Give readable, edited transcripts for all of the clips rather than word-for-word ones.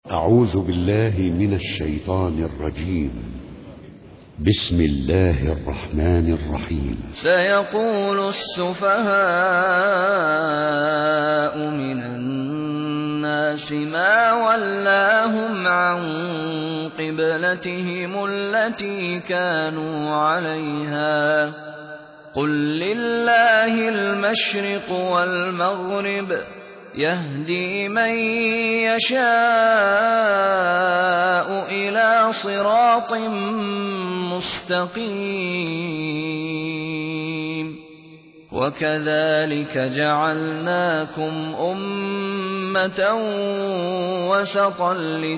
أعوذ بالله من الشيطان الرجيم. بسم الله الرحمن الرحيم. سيقول السفهاء من الناس ما ولاهم عن قبلتهم التي كانوا عليها قل لله المشرق والمغرب يهدي من يشاء إلى صراط مستقيم وكذلك جعلناكم أمة وسطا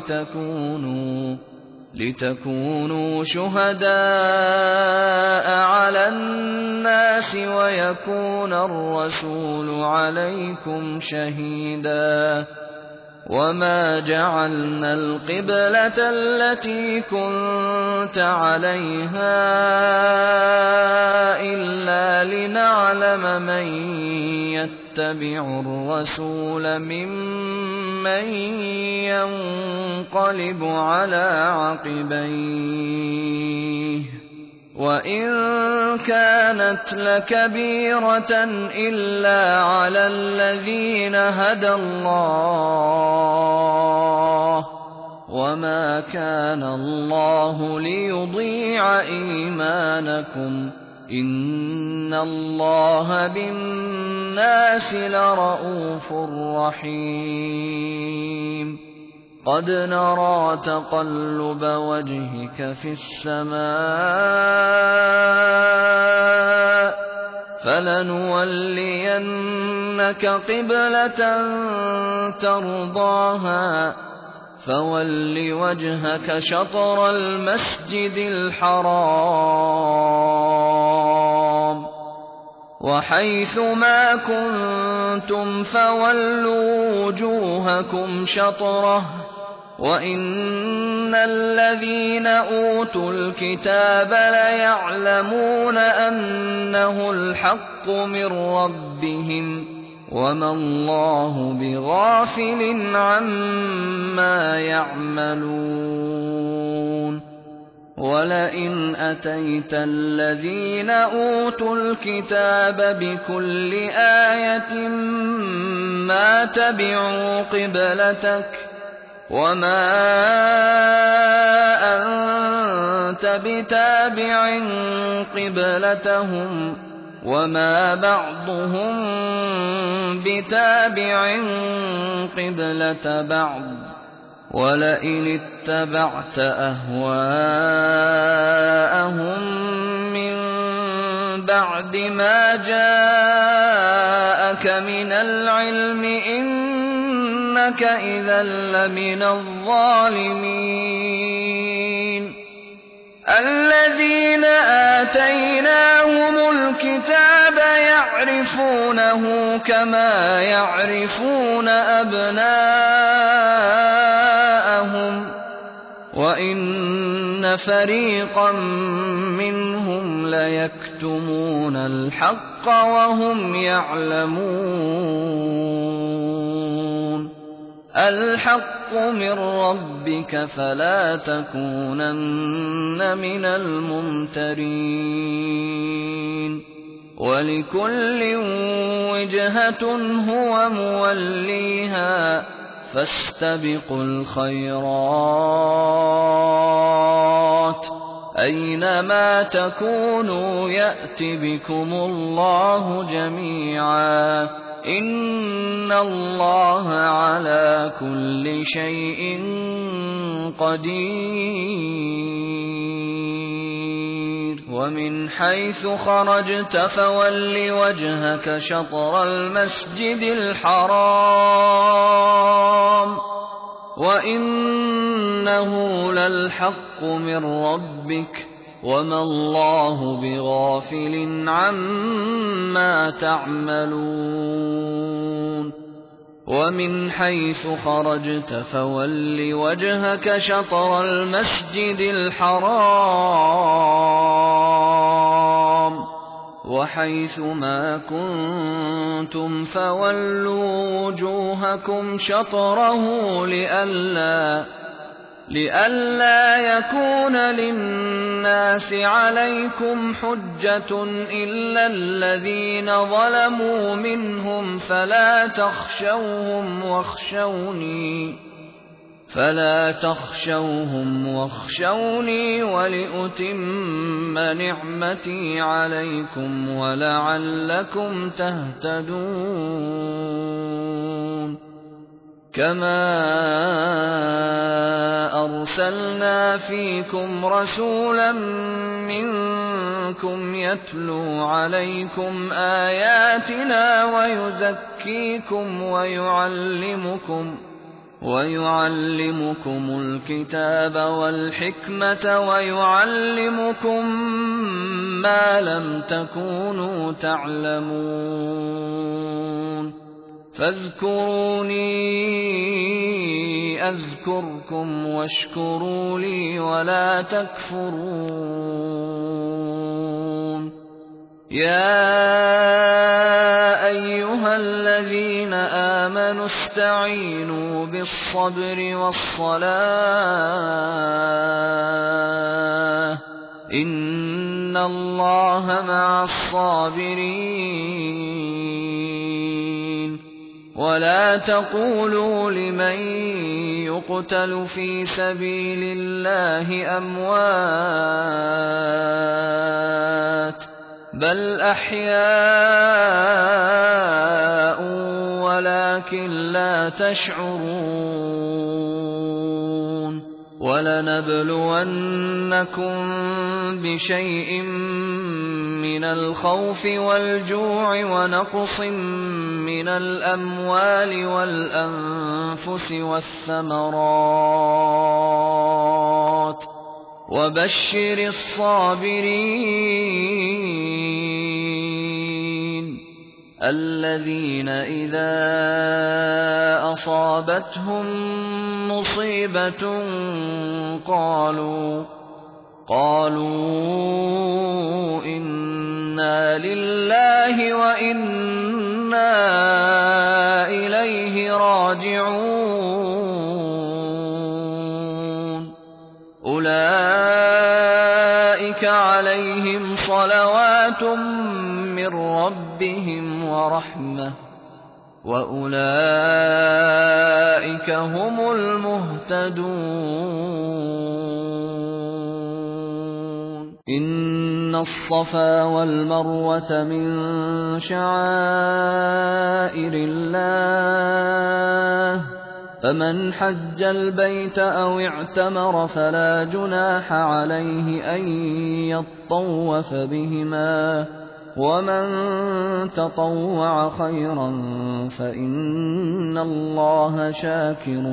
لتكونوا شهداء على الناس ويكون الرسول عليكم شهيدا وما جعلنا القبلة التي كنت عليها إلا لنعلم من يتبع الرسول ممن ينقلب على عقبيه وإن كانت لكبيرة إلا على الذين هدى الله وما كان الله ليضيع إيمانكم إن الله بالناس لرءوف رحيم قد نرى تقلب وجهك في السماء فلنولينك قبلة ترضاها فول وجهك شطر المسجد الحرام وحيث ما كنتم فولوا وجوهكم شطره وإن الذين أوتوا الكتاب ليعلمون أنه الحق من ربهم وما الله بغافل عما يعملون ولئن أتيت الذين أوتوا الكتاب بكل آية ما تبعوا قبلتك وما أنت بتابع قبلتهم وما بعضهم بتابع قبلة بعض ولئن اتبعت أهواءهم من بعد ما جاءك من العلم إنك إذا لمن الظالمين الذين آتيناهم الكتاب يعرفونه كما يعرفون أبناءهم وإن فريقا منهم ليكتمون الحق وهم يعلمون الحق من ربك فلا تكونن من الممترين ولكل وجهة هو موليها فاستبقوا الخيرات أينما تكونوا يأت بكم الله جميعا إن الله على كل شيء قدير ومن حيث خرجت فول وجهك شطر المسجد الحرام وإنه للحق من ربك وما الله بغافل عما تعملون ومن حيث خرجت فول وجهك شطر المسجد الحرام وحيث ما كنتم فولوا وجوهكم شطره لئلا يكون للناس عليكم حجة إلا الذين ظلموا منهم فلا تخشوهم واخشوني ولأتم نعمتي عليكم ولعلكم تهتدون كما أرسلنا فيكم رسولا منكم يتلو عليكم آياتنا ويزكيكم ويعلمكم الكتاب والحكمة ويعلمكم ما لم تكونوا تعلمون فاذكروني أذكركم واشكروا لي ولا تكفرون يا أيها الذين آمنوا استعينوا بالصبر والصلاة إن الله مع الصابرين ولا تقولوا لمن يقتل في سبيل الله أموات بل أحياء ولكن لا تشعرون ولنبلونكم بشيء من الخوف والجوع ونقص من الأموال والأنفس والثمرات وبشر الصابرين الذين إذا أصابتهم مصيبة قالوا إنا لله وإنا إليه راجعون أولئك عليهم صلوات من ربهم ورحمة وأولئك هم المهتدون إن الصفا والمروة من شعائر الله فمن حج البيت أو اعتمر فلا جناح عليه أن يطوف بهما ومن تطوع خيرا فإن الله شاكر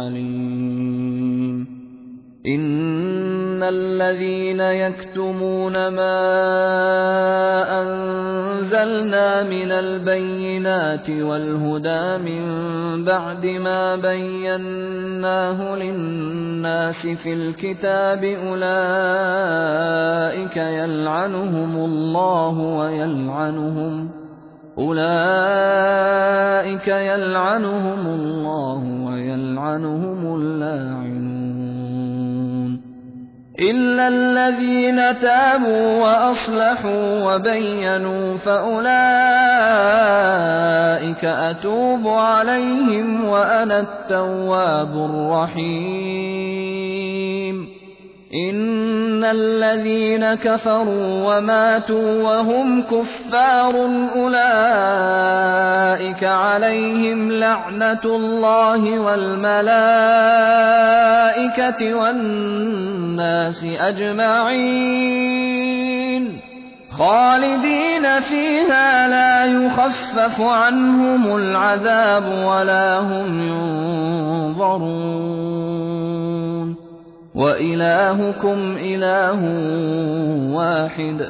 عليم إن الذين يكتمون ما أنزلنا من البينات والهدى من بعد ما بيناه للناس في الكتاب أولئك يلعنهم الله ويلعنهم اللاعنون إلا الذين تابوا وأصلحوا وبينوا فأولئك أتوب عليهم وأنا التواب الرحيم إن الذين كفروا وماتوا وهم كفار أولئك عليهم لعنة الله والملائكة والناس أجمعين خالدين فيها لا يخفف عنهم العذاب ولا هم ينظرون وإلهكم إله واحد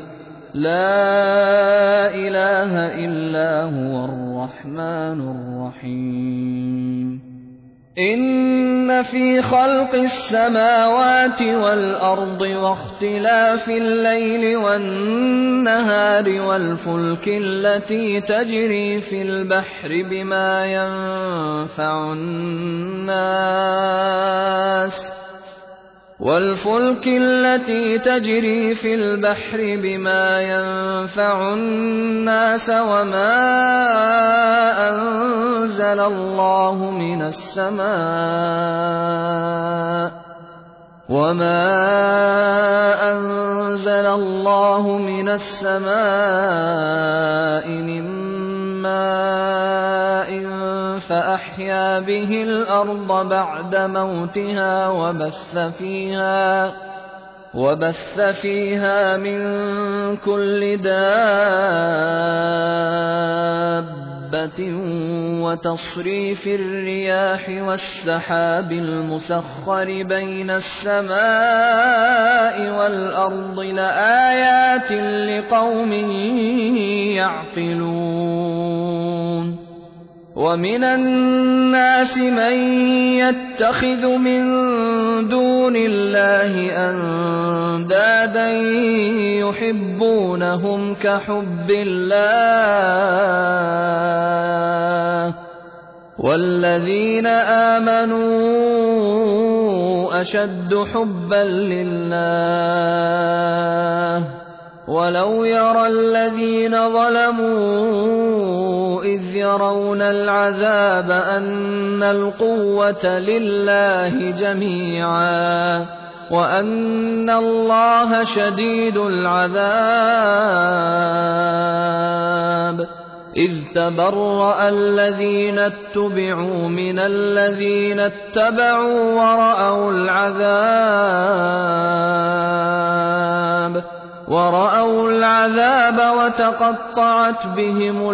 لا إله إلا هو الرحمن الرحيم إِنَّ فِي خَلْقِ السَّمَاوَاتِ وَالْأَرْضِ وَاخْتِلَافِ اللَّيْلِ وَالنَّهَارِ وَالْفُلْكِ الَّتِي تَجْرِي فِي الْبَحْرِ بِمَا يَنفَعُ النَّاسَ وَمَا أَنزَلَ اللَّهُ مِنَ السَّمَاءِ مِن مَّاءٍ فَأَحْيَا بِهِ الْأَرْضَ بَعْدَ مَوْتِهَا وَبَثَّ فِيهَا مِن كُلِّ دَابَّةٍ وَتَصْرِيفِ الرِّيَاحِ وَالسَّحَابِ الْمُسَخَّرِ بَيْنَ السَّمَاءِ وَالْأَرْضِ لَآيَاتٍ لِّقَوْمٍ يَعْقِلُونَ وَمِنَ النَّاسِ مَن يَتَّخِذُ مِن دُونِ اللَّهِ أَندَادًا يُحِبُّونَهُمْ كَحُبِّ اللَّهِ ۖ وَالَّذِينَ آمَنُوا أَشَدُّ حُبًّا لِّلَّهِ ۗ وَلَوْ يَرَى الَّذِينَ ظَلَمُوا إِذْ يَرَوْنَ الْعَذَابَ أَنَّ الْقُوَّةَ لِلَّهِ جَمِيعًا وَأَنَّ اللَّهَ شَدِيدُ الْعَذَابِ إِذْ تَبَرَّأَ الَّذِينَ اتُّبِعُوا مِنَ الَّذِينَ اتَّبَعُوا وَرَأَوُا الْعَذَابَ وَتَقَطَّعَتْ بِهِمُ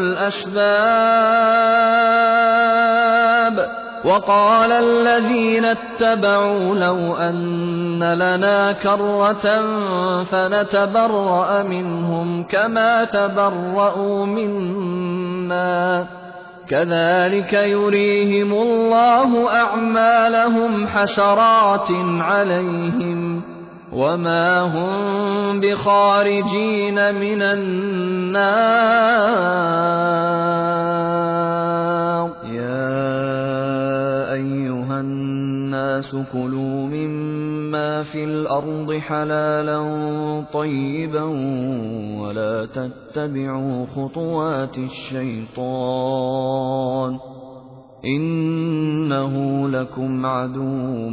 الْأَسْبَابُ وَقَالَ الَّذِينَ اتَّبَعُوا لَوْ أَنَّ لَنَا كَرَّةً فَنَتَبَرَّأَ مِنْهُمْ كَمَا تَبَرَّءُوا مِنَّا ۗ كَذَٰلِكَ يُرِيهِمُ اللَّهُ أَعْمَالَهُمْ حَسَرَاتٍ عَلَيْهِمْ وَمَا هُم بِخَارِجِينَ مِنَ النَّارِ يَا أَيُّهَا النَّاسُ كُلُوا مِمَّا فِي الْأَرْضِ حَلَالًا طَيِّبًا وَلَا تَتَّبِعُوا خُطُوَاتِ الشَّيْطَانِ ۚ إِنَّهُ لَكُمْ عَدُوٌّ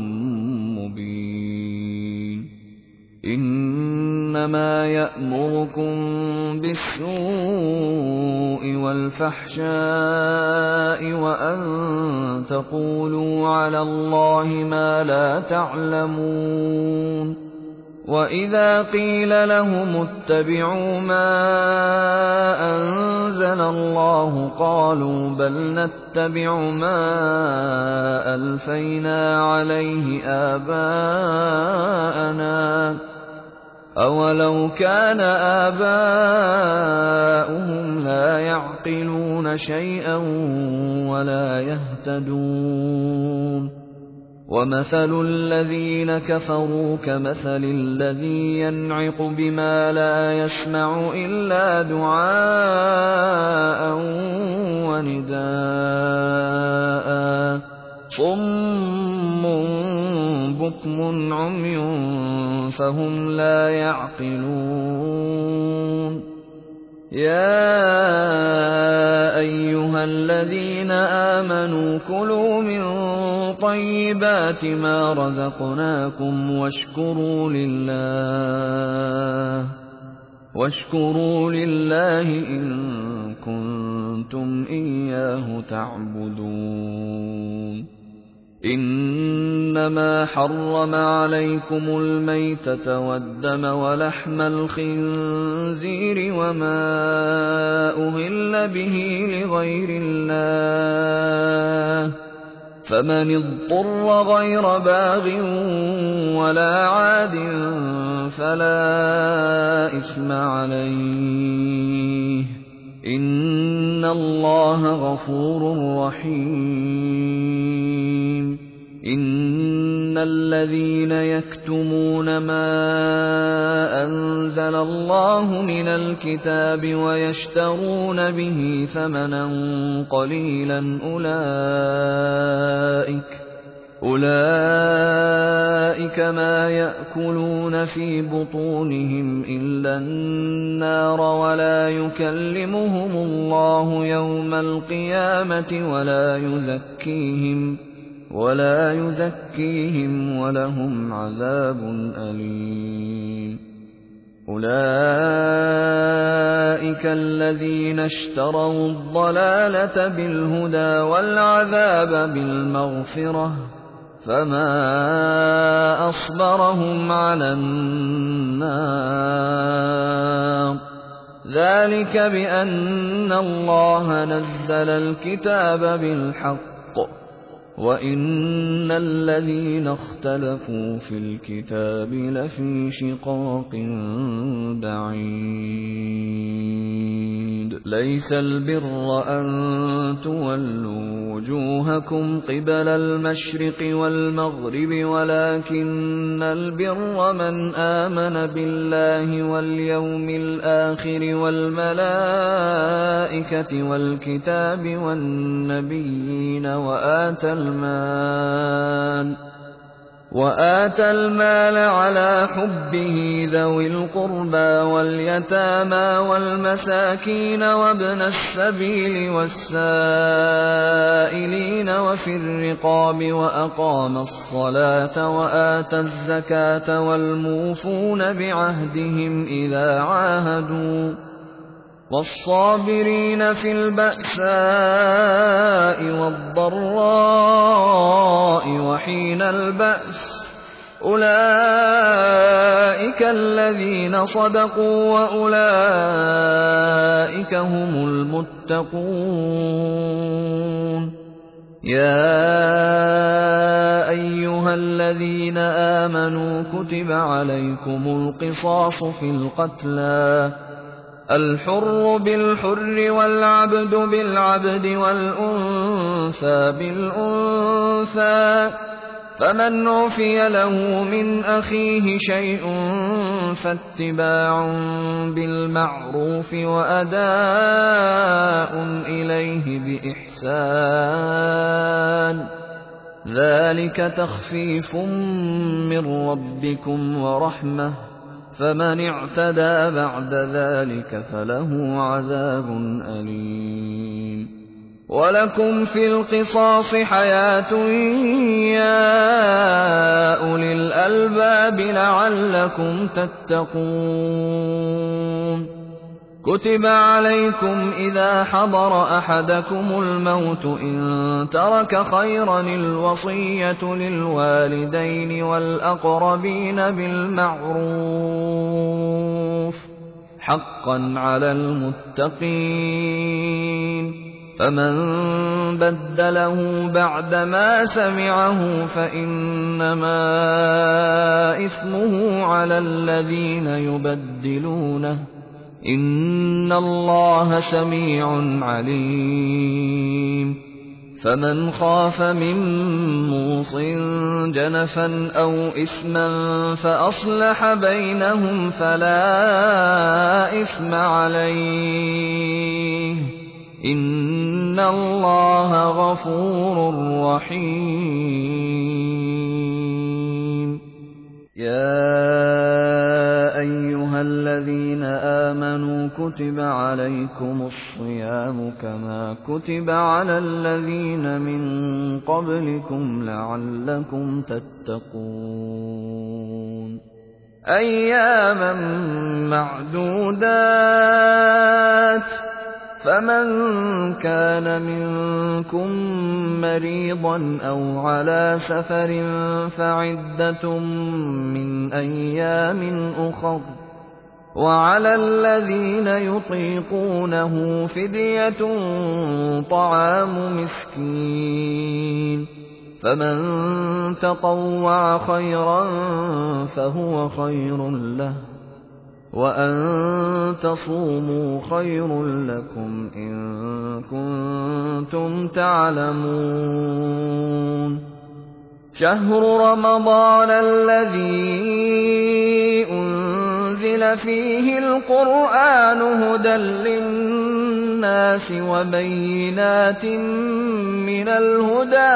مُّبِينٌ إِنَّمَا يَأْمُرُكُم بِالسُّوءِ وَالْفَحْشَاءِ وَأَن تَقُولُوا عَلَى اللَّهِ مَا لَا تَعْلَمُونَ وَإِذَا قِيلَ لَهُمُ اتَّبِعُوا مَا أَنزَلَ اللَّهُ قَالُوا بَلْ نَتَّبِعُ مَا أَلْفَيْنَا عَلَيْهِ آبَاءَنَا ۚ أَوَلَوْ كَانَ آبَاؤُهُمْ لَا يَعْقِلُونَ شَيْئًا وَلَا يَهْتَدُونَ وَمَثَلُ الَّذِينَ كَفَرُوا كَمَثَلِ الَّذِي يَنْعِقُ بِمَا لَا يَسْمَعُ إِلَّا دُعَاءً وَنِدَاءً صُمٌّ بُكْمٌ عُمْيٌ فَهُمْ لَا يَعْقِلُونَ يَا أَيُّهَا الَّذِينَ آمَنُوا كُلُوا مِن طَيِّبَاتِ مَا رَزَقْنَاكُمْ وَاشْكُرُوا لِلَّهِ إِن كُنتُمْ إِيَّاهُ تَعْبُدُونَ إِنَّمَا حَرَّمَ عَلَيْكُمُ الْمَيْتَةَ وَالدَّمَ وَلَحْمَ الْخِنزِيرِ وَمَا أُهِلَّ بِهِ لِغَيْرِ اللَّهِ ۖ فَمَنِ اضْطُرَّ غَيْرَ بَاغٍ وَلَا عَادٍ فَلَا إِثْمَ عَلَيْهِ ۚ إِنَّ اللَّهَ غَفُورٌ رَّحِيمٌ إِنَّ الَّذِينَ يَكْتُمُونَ مَا أَنزَلَ اللَّهُ مِنَ الْكِتَابِ وَيَشْتَرُونَ بِهِ ثَمَنًا قَلِيلًا أُولَٰئِكَ مَا يَأْكُلُونَ فِي بُطُونِهِمْ إِلَّا النَّارَ وَلَا يُكَلِّمُهُمُ اللَّهُ يَوْمَ الْقِيَامَةِ وَلَا يُزَكِّيهِمْ وَلَهُمْ عَذَابٌ أَلِيمٌ أُولَٰئِكَ الَّذِينَ اشْتَرَوُا الضَّلَالَةَ بِالْهُدَىٰ وَالْعَذَابَ بِالْمَغْفِرَةِ فَمَا أَصْبَرَهُمْ عَلَى النَّارِ ذَٰلِكَ بِأَنَّ اللَّهَ نَزَّلَ الْكِتَابَ بِالْحَقِّ وَإِنَّ الَّذِينَ اخْتَلَفُوا فِي الْكِتَابِ لَفِي شِقَاقٍ بَعِيدٍ لَيْسَ الْبِرَّ أَن تُوَلُّوا وُجُوهَكُمْ قِبَلَ الْمَشْرِقِ وَالْمَغْرِبِ وَلَٰكِنَّ الْبِرَّ مَنْ آمَنَ بِاللَّهِ وَالْيَوْمِ الْآخِرِ وَالْمَلَائِكَةِ وَالْكِتَابِ وَالنَّبِيِّينَ وَآتَى المال على حبه ذوي القربى واليتامى والمساكين وابن السبيل والسائلين وفي الرقاب وأقام الصلاة وآتى الزكاة والموفون بعهدهم إذا عاهدوا والصابرين في البأساء والضراء وحين البأس أولئك الذين صدقوا وأولئك هم المتقون يا أيها الذين آمنوا كتب عليكم القصاص في القتلى الحر بالحر والعبد بالعبد والأنثى بالأنثى فمن عفي له من أخيه شيء فاتباع بالمعروف وأداء إليه بإحسان ذلك تخفيف من ربكم ورحمة فمن اعتدى بعد ذلك فله عذاب أليم ولكم في القصاص حياة يا أولي الألباب لعلكم تتقون كتب عليكم إذا حضر أحدكم الموت إن ترك خيرا الوصية للوالدين والأقربين بالمعروف حقا على المتقين فمن بدله بعدما سمعه فإنما إثمه على الذين يبدلونه إن الله سميع عليم فمن خاف من موص جنفا أو إثما فأصلح بينهم فلا إثم عليه إن الله غفور رحيم يا أيها الذين آمنوا كتب عليكم الصيام كما كتب على الذين من قبلكم لعلكم تتقون أياما معدودات فمن كان منكم مريضا أو على سفر فعدة من أيام أخر وعلى الذين يطيقونه فدية طعام مسكين فمن تطوع خيرا فهو خير له وأن تصوموا خير لكم إن كنتم تعلمون شهر رمضان الذي أنزل فيه القرآن هدى للناس وبينات من الهدى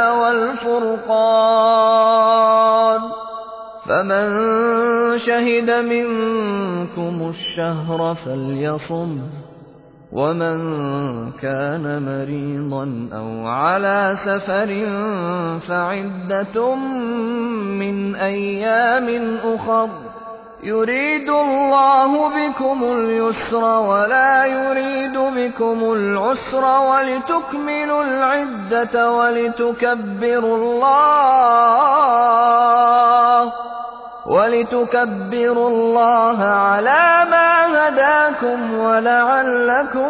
والفرقان فمن شهد منكم الشهر فليصمه ومن كان مريضا أو على سفر فعدة من أيام أخر يريد الله بكم اليسر ولا يريد بكم العسر ولتكبروا الله على ما هداكم ولعلكم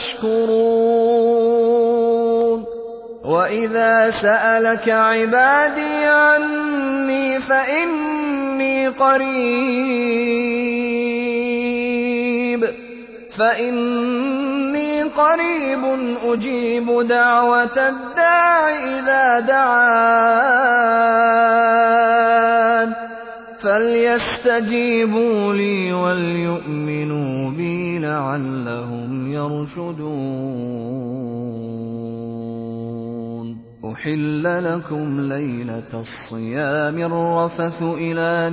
تشكرون وإذا سألك عبادي عني فإني قريب أجيب دعوة الداع إذا دعان فليستجيبوا لي وليؤمنوا بي لعلهم يرشدون أحل لكم ليلة الصيام الرفث إلى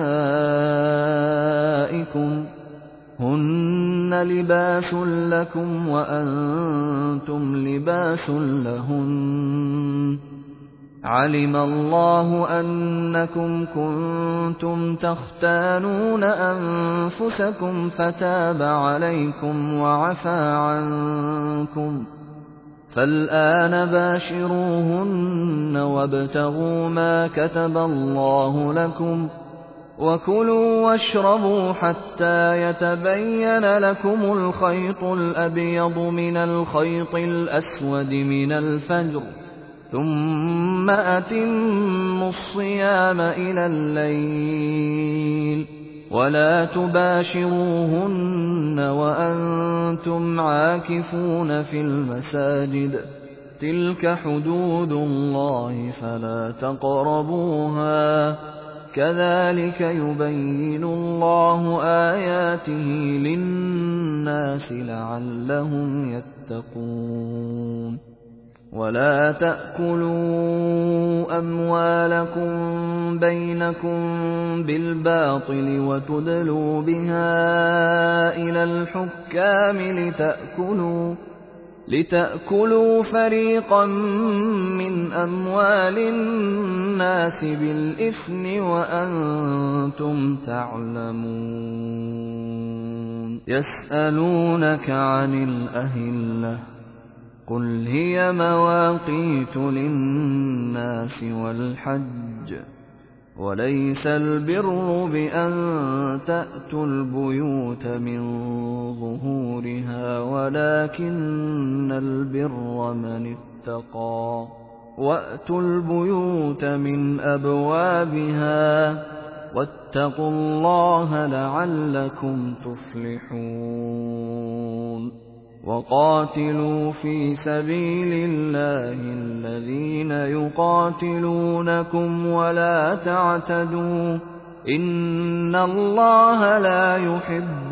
نسائكم هن لباس لكم وأنتم لباس لهن علم الله أنكم كنتم تختانون أنفسكم فتاب عليكم وعفى عنكم فالآن باشروهن وابتغوا ما كتب الله لكم وكلوا واشربوا حتى يتبين لكم الخيط الأبيض من الخيط الأسود من الفجر ثم أتموا الصيام إلى الليل ولا تباشروهن وأنتم عاكفون في المساجد تلك حدود الله فلا تقربوها كذلك يبين الله آياته للناس لعلهم يتقون ولا تأكلوا أموالكم بينكم بالباطل وتدلوا بها إلى الحكام لتأكلوا فريقا من أموال الناس بالإثم وأنتم تعلمون يسألونك عن الأهلة قل هي مواقيت للناس والحج وليس البر بأن تأتوا البيوت من ظهورها ولكن البر من اتقى وأتوا البيوت من أبوابها واتقوا الله لعلكم تفلحون وقاتلوا في سبيل الله الذين يقاتلونكم ولا تعتدوا إن الله لا يحب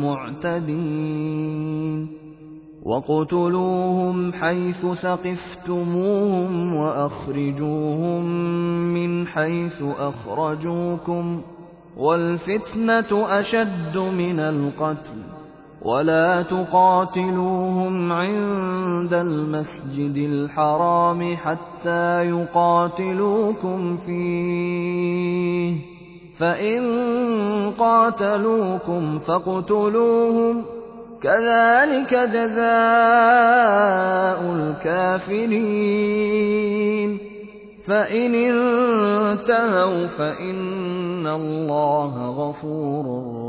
المعتدين وَاقْتُلُوهُمْ حَيْثُ ثَقِفْتُمُوهُمْ وَأَخْرِجُوهُم مِّنْ حَيْثُ أَخْرَجُوكُمْ ۚ وَالْفِتْنَةُ أَشَدُّ مِنَ الْقَتْلِ ۚ وَلَا تُقَاتِلُوهُمْ عِندَ الْمَسْجِدِ الْحَرَامِ حَتَّىٰ يُقَاتِلُوكُمْ فِيهِ ۖ فَإِن قَاتَلُوكُمْ فَاقْتُلُوهُمْ ۗ كَذَٰلِكَ جَزَاءُ الْكَافِرِينَ فَإِنِ انتَهَوْا فَإِنَّ اللَّهَ غَفُورٌ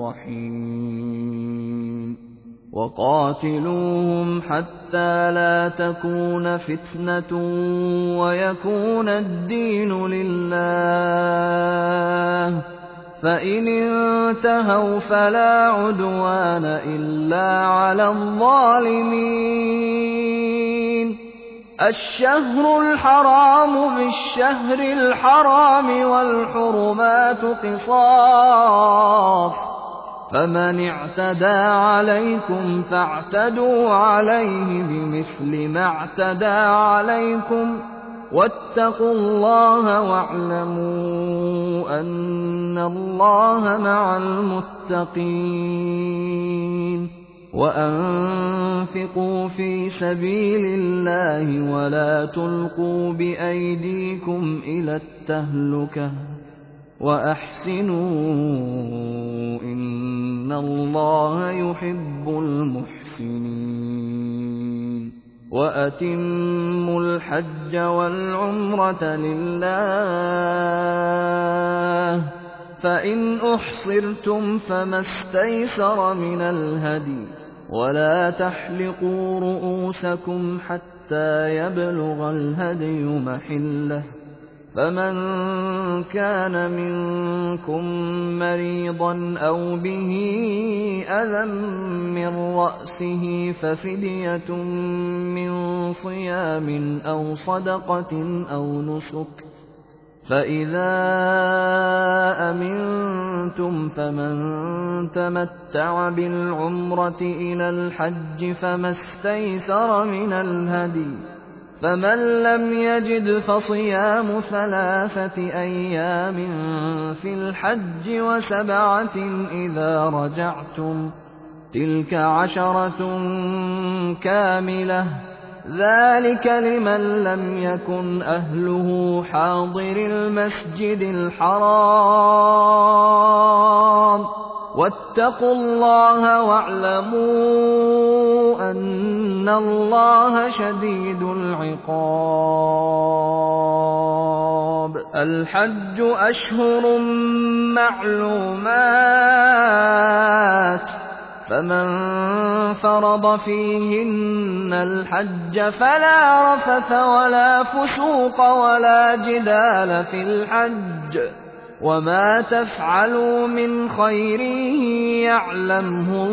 رَّحِيمٌ وَقَاتِلُوهُمْ حَتَّىٰ لَا تَكُونَ فِتْنَةٌ وَيَكُونَ الدِّينُ لِلَّهِ ۖ فَإِنِ انتَهَوْا فَلَا عُدْوَانَ إِلَّا عَلَى الظَّالِمِينَ الشهر الحرام بالشهر الحرام والحرمات قصاص، فمن اعتدى عليكم فاعتدوا عليه بمثل ما اعتدى عليكم، واتقوا الله واعلموا أن الله مع المتقين. وأنفقوا في سبيل الله ولا تلقوا بأيديكم إلى التهلكة وأحسنوا إن الله يحب المحسنين. وأتموا الحج والعمرة لله، فإن أحصرتم فما استيسر من الهدي، ولا تحلقوا رؤوسكم حتى يبلغ الهدي محله، فمن كان منكم مريضا أو به أذى من رأسه ففدية من صيام أو صدقة أو نسك، فإذا أمنتم فمن تمتع بالعمرة إلى الحج فما استيسر من الهدي، فمن لم يجد فصيام 3 أيام في الحج و7 إذا رجعتم، تلك 10 كاملة، ذلك لمن لم يكن أهله حاضر المسجد الحرام. واتقوا الله واعلموا أن الله شديد العقاب. الحج أشهر معلومات، فمن فرض فيهن الحج فلا رفث ولا فسوق ولا جدال في الحج، وما تفعلوا من خير يعلمه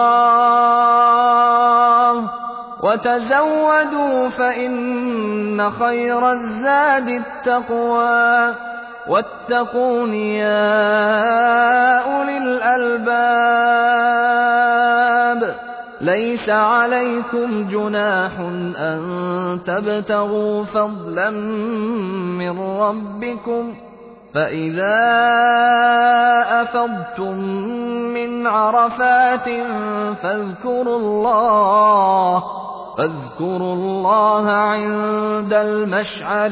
الله، وتزودوا فإن خير الزاد التقوى، واتقون يا أولي الألباب. ليس عليكم جناح أن تبتغوا فضلا من ربكم، فإذا أفضتم من عرفات فاذكروا الله عند المشعر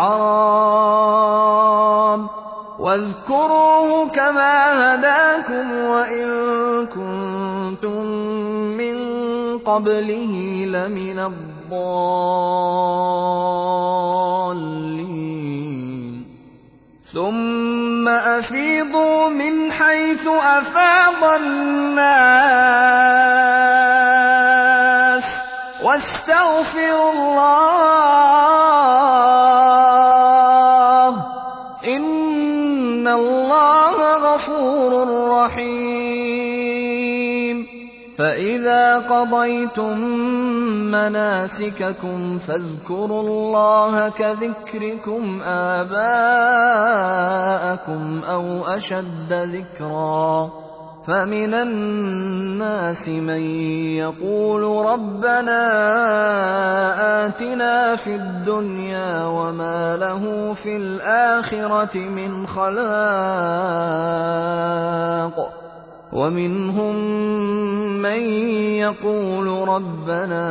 الحرام، واذكروه كما هداكم وإن كنتم من قبله لمن الضالين. ثم أفيضوا من حيث أفاض الناس واستغفروا الله، إن الله غفور رحيم. فإذا قضيتم مناسككم فاذكروا الله كذكركم آباءكم أو أشد ذكرا، فمن الناس من يقول ربنا آتنا في الدنيا وما له في الآخرة من خلاق، ومنهم من يقول ربنا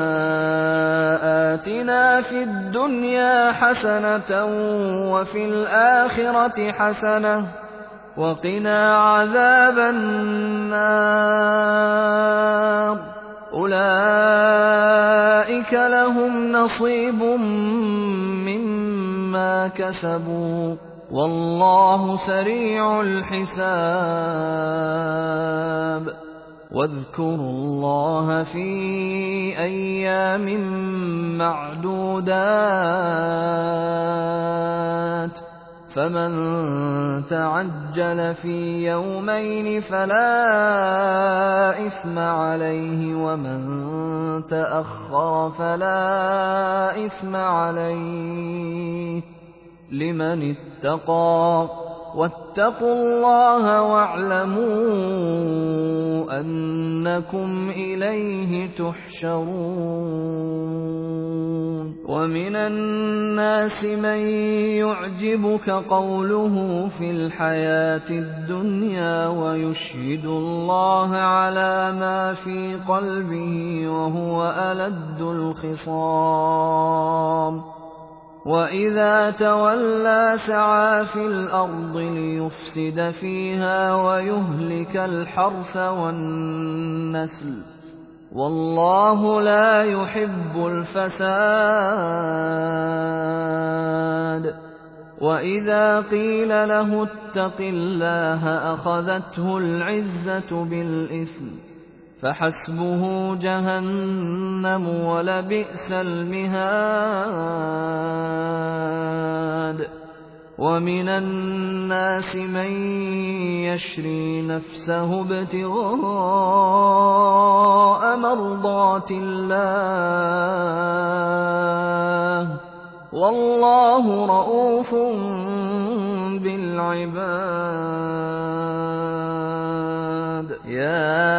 آتنا في الدنيا حسنة وفي الآخرة حسنة وقنا عذاب النار. أولئك لهم نصيب مما كسبوا والله سريع الحساب. واذكروا الله في أيام معدودات، فمن تعجل في يومين فلا إثم عليه، ومن تأخر فلا إثم عليه، لمن اتقى. واتقوا الله واعلموا أنكم إليه تحشرون. ومن الناس من يعجبك قوله في الحياة الدنيا ويشهد الله على ما في قلبه وهو ألد الخصام، وإذا تولى سعى في الأرض ليفسد فيها ويهلك الحرث والنسل، والله لا يحب الفساد. وإذا قيل له اتق الله أخذته العزة بالإثم، فحسبه جهنم ولبئس المهاد. ومن الناس من يشري نفسه ابتغاء مرضات الله، والله رءوف بالعباد. يا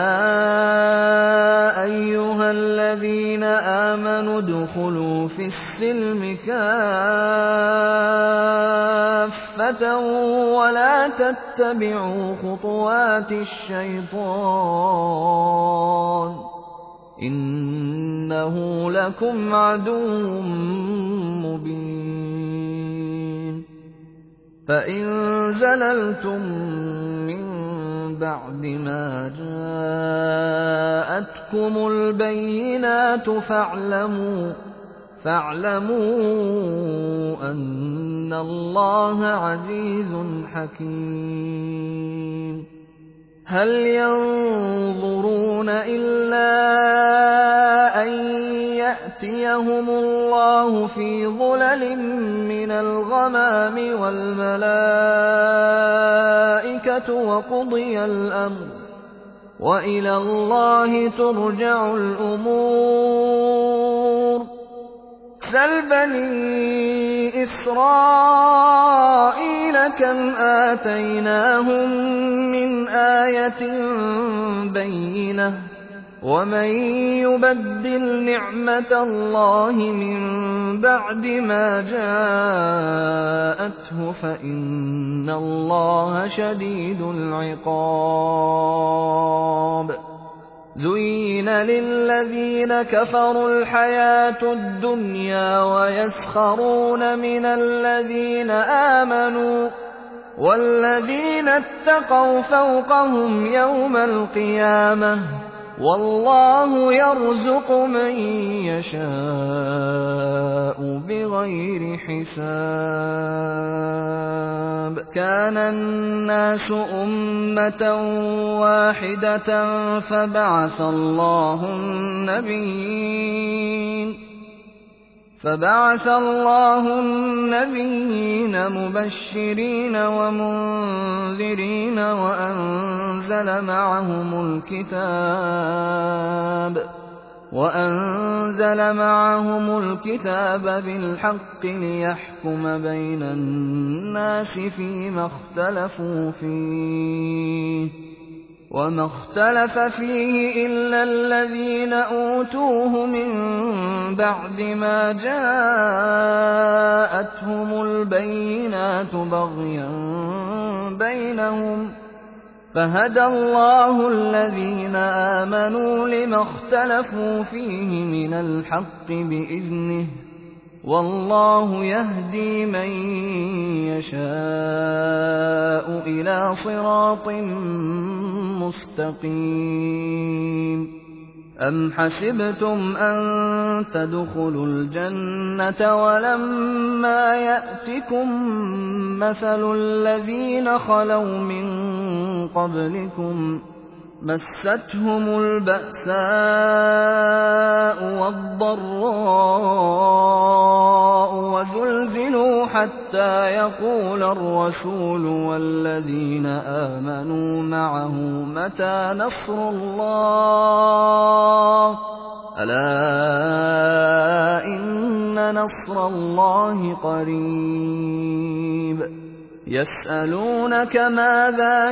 أيها الذين آمنوا ادخلوا في السلم كافة ولا تتبعوا خطوات الشيطان، إنه لكم عدو مبين. فإن زللتم من بعد ما جاءتكم البينات فاعلموا أن الله عزيز حكيم. هل ينظرون إلا أن يأتيهم الله في ظلل من الغمام والملائكة وقضي الأمر، وإلى الله ترجع الأمور. سل بني إسرائيل كم آتيناهم من آية بينة، ومن يبدل نعمة الله من بعد ما جاءته فإن الله شديد العقاب. زين للذين كفروا الحياة الدنيا ويسخرون من الذين آمنوا، والذين اتقوا فوقهم يوم القيامة، والله يرزق من يشاء بغير حساب. كان الناس أمة واحدة فبعث الله النبيين مبشرين ومنذرين وأنزل معهم الكتاب بالحق ليحكم بين الناس فيما اختلفوا فيه، وما اختلف فيه إلا الذين أوتوه من بعد ما جاءتهم البينات بغيا بينهم، فهدى الله الذين آمنوا لما اختلفوا فيه من الحق بإذنه، والله يهدي من يشاء إلى صراط مستقيم. أم حسبتم أن تدخلوا الجنة ولما يأتكم مثل الذين خلوا من قبلكم مَسَّتْهُمُ الْبَأْسَاءُ وَالضَّرَّاءُ وَزُلْزِلُوا حَتَّىٰ يَقُولَ الرَّسُولُ وَالَّذِينَ آمَنُوا مَعَهُ مَتَىٰ نَصْرُ اللَّهِ ۗ أَلَا إِنَّ نَصْرَ اللَّهِ قَرِيبٌ. يَسْأَلُونَكَ ماذا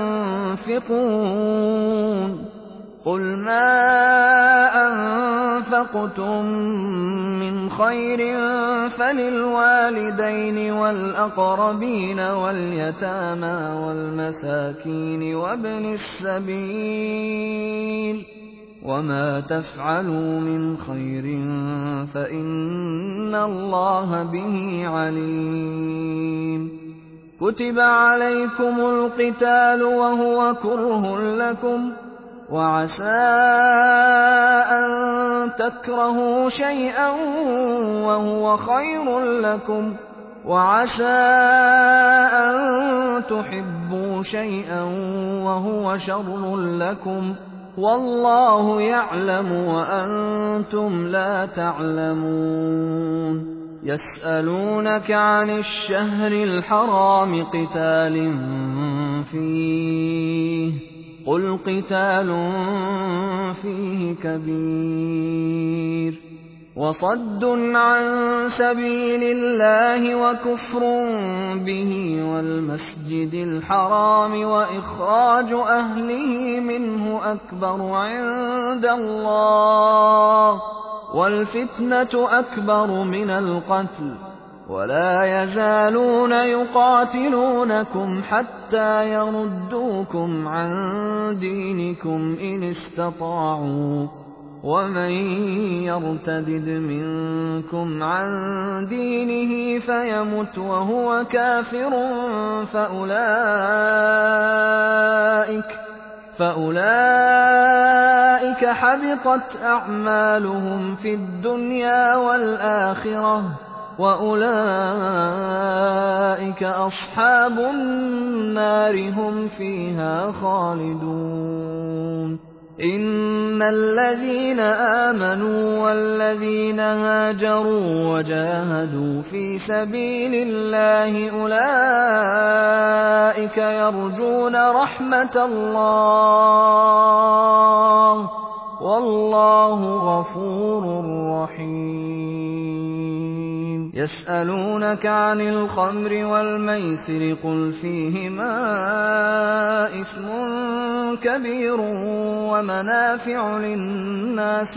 يُنفِقُونَ قُلْ مَا أَنفَقْتُم مِّنْ خَيْرٍ فَلِلْوَالِدَيْنِ وَالْأَقْرَبِينَ وَالْيَتَامَىٰ وَالْمَسَاكِينِ وَابْنِ السَّبِيلِ ۗ وَمَا تَفْعَلُوا مِنْ خَيْرٍ فَإِنَّ اللَّهَ بِهِ عَلِيمٌ. كُتِبَ عَلَيْكُمُ الْقِتَالُ وَهُوَ كُرْهٌ لَّكُمْ وَعَسَىٰ أَن تَكْرَهُوا شَيْئًا وَهُوَ خَيْرٌ لَّكُمْ وَعَسَىٰ أَن تُحِبُّوا شَيْئًا وَهُوَ شَرٌّ لَّكُمْ ۗ وَاللَّهُ يَعْلَمُ وَأَنتُمْ لَا تَعْلَمُونَ. يَسْأَلُونَكَ عَنِ الشَّهْرِ الْحَرَامِ قِتَالٍ فِيهِ ۖ قُلْ قِتَالٌ فِيهِ كَبِيرٌ وَصَدٌّ عَن سَبِيلِ اللَّهِ وَكُفْرٌ بِهِ وَالْمَسْجِدِ الْحَرَامِ وَإِخْرَاجُ أَهْلِهِ مِنْهُ أَكْبَرُ عِندَ اللَّهِ ۚ وَالْفِتْنَةُ أَكْبَرُ مِنَ الْقَتْلِ ۗ وَلَا يَزَالُونَ يُقَاتِلُونَكُمْ حَتَّىٰ يَرُدُّوكُمْ عَن دِينِكُمْ إِنِ اسْتَطَاعُوا ۚ وَمَن يَرْتَدِدْ مِنكُمْ عَن دِينِهِ فَيَمُتْ وَهُوَ كَافِرٌ فَأُولَٰئِكَ حَبِطَتْ أَعْمَالُهُمْ فِي الدُّنْيَا وَالْآخِرَةِ ۖ وَأُولَٰئِكَ أَصْحَابُ النَّارِ ۖ هُمْ فِيهَا خَالِدُونَ. إِنَّ الَّذِينَ آمَنُوا وَالَّذِينَ هَاجَرُوا وَجَاهَدُوا فِي سَبِيلِ اللَّهِ أُولَٰئِكَ يَرْجُونَ رَحْمَتَ اللَّهِ ۗ وَاللَّهُ غَفُورٌ رَّحِيمٌ. يَسْأَلُونَكَ عَنِ الْخَمْرِ وَالْمَيْسِرِ قُلْ فِيهِمَا إِثْمٌ كَبِيرٌ وَمَنَافِعُ لِلنَّاسِ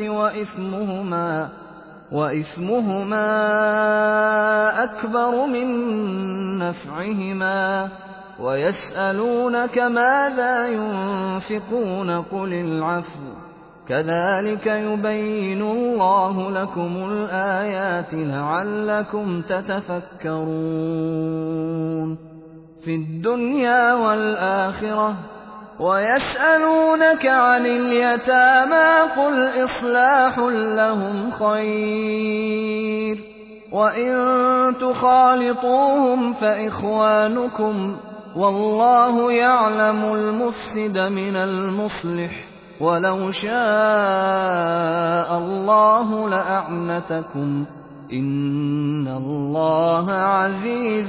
وَإِثْمُهُمَا أَكْبَرُ مِن نَّفْعِهِمَا ۗ وَيَسْأَلُونَكَ مَاذَا يُنفِقُونَ قُلِ الْعَفْوَ ۗ كَذَٰلِكَ يُبَيِّنُ اللَّهُ لَكُمُ الْآيَاتِ لَعَلَّكُمْ تَتَفَكَّرُونَ فِي الدُّنْيَا وَالْآخِرَةِ. وَيَسْأَلُونَكَ عَنِ الْيَتَامَىٰ قُلْ إِصْلَاحٌ لَّهُمْ خَيْرٌ ۖ وَإِن تُخَالِطُوهُمْ فَإِخْوَانُكُمْ ۚ وَاللَّهُ يَعْلَمُ الْمُفْسِدَ مِنَ الْمُصْلِحِ ۚ وَلَوْ شَاءَ اللَّهُ لَأَعْنَتَكُمْ ۚ إِنَّ اللَّهَ عَزِيزٌ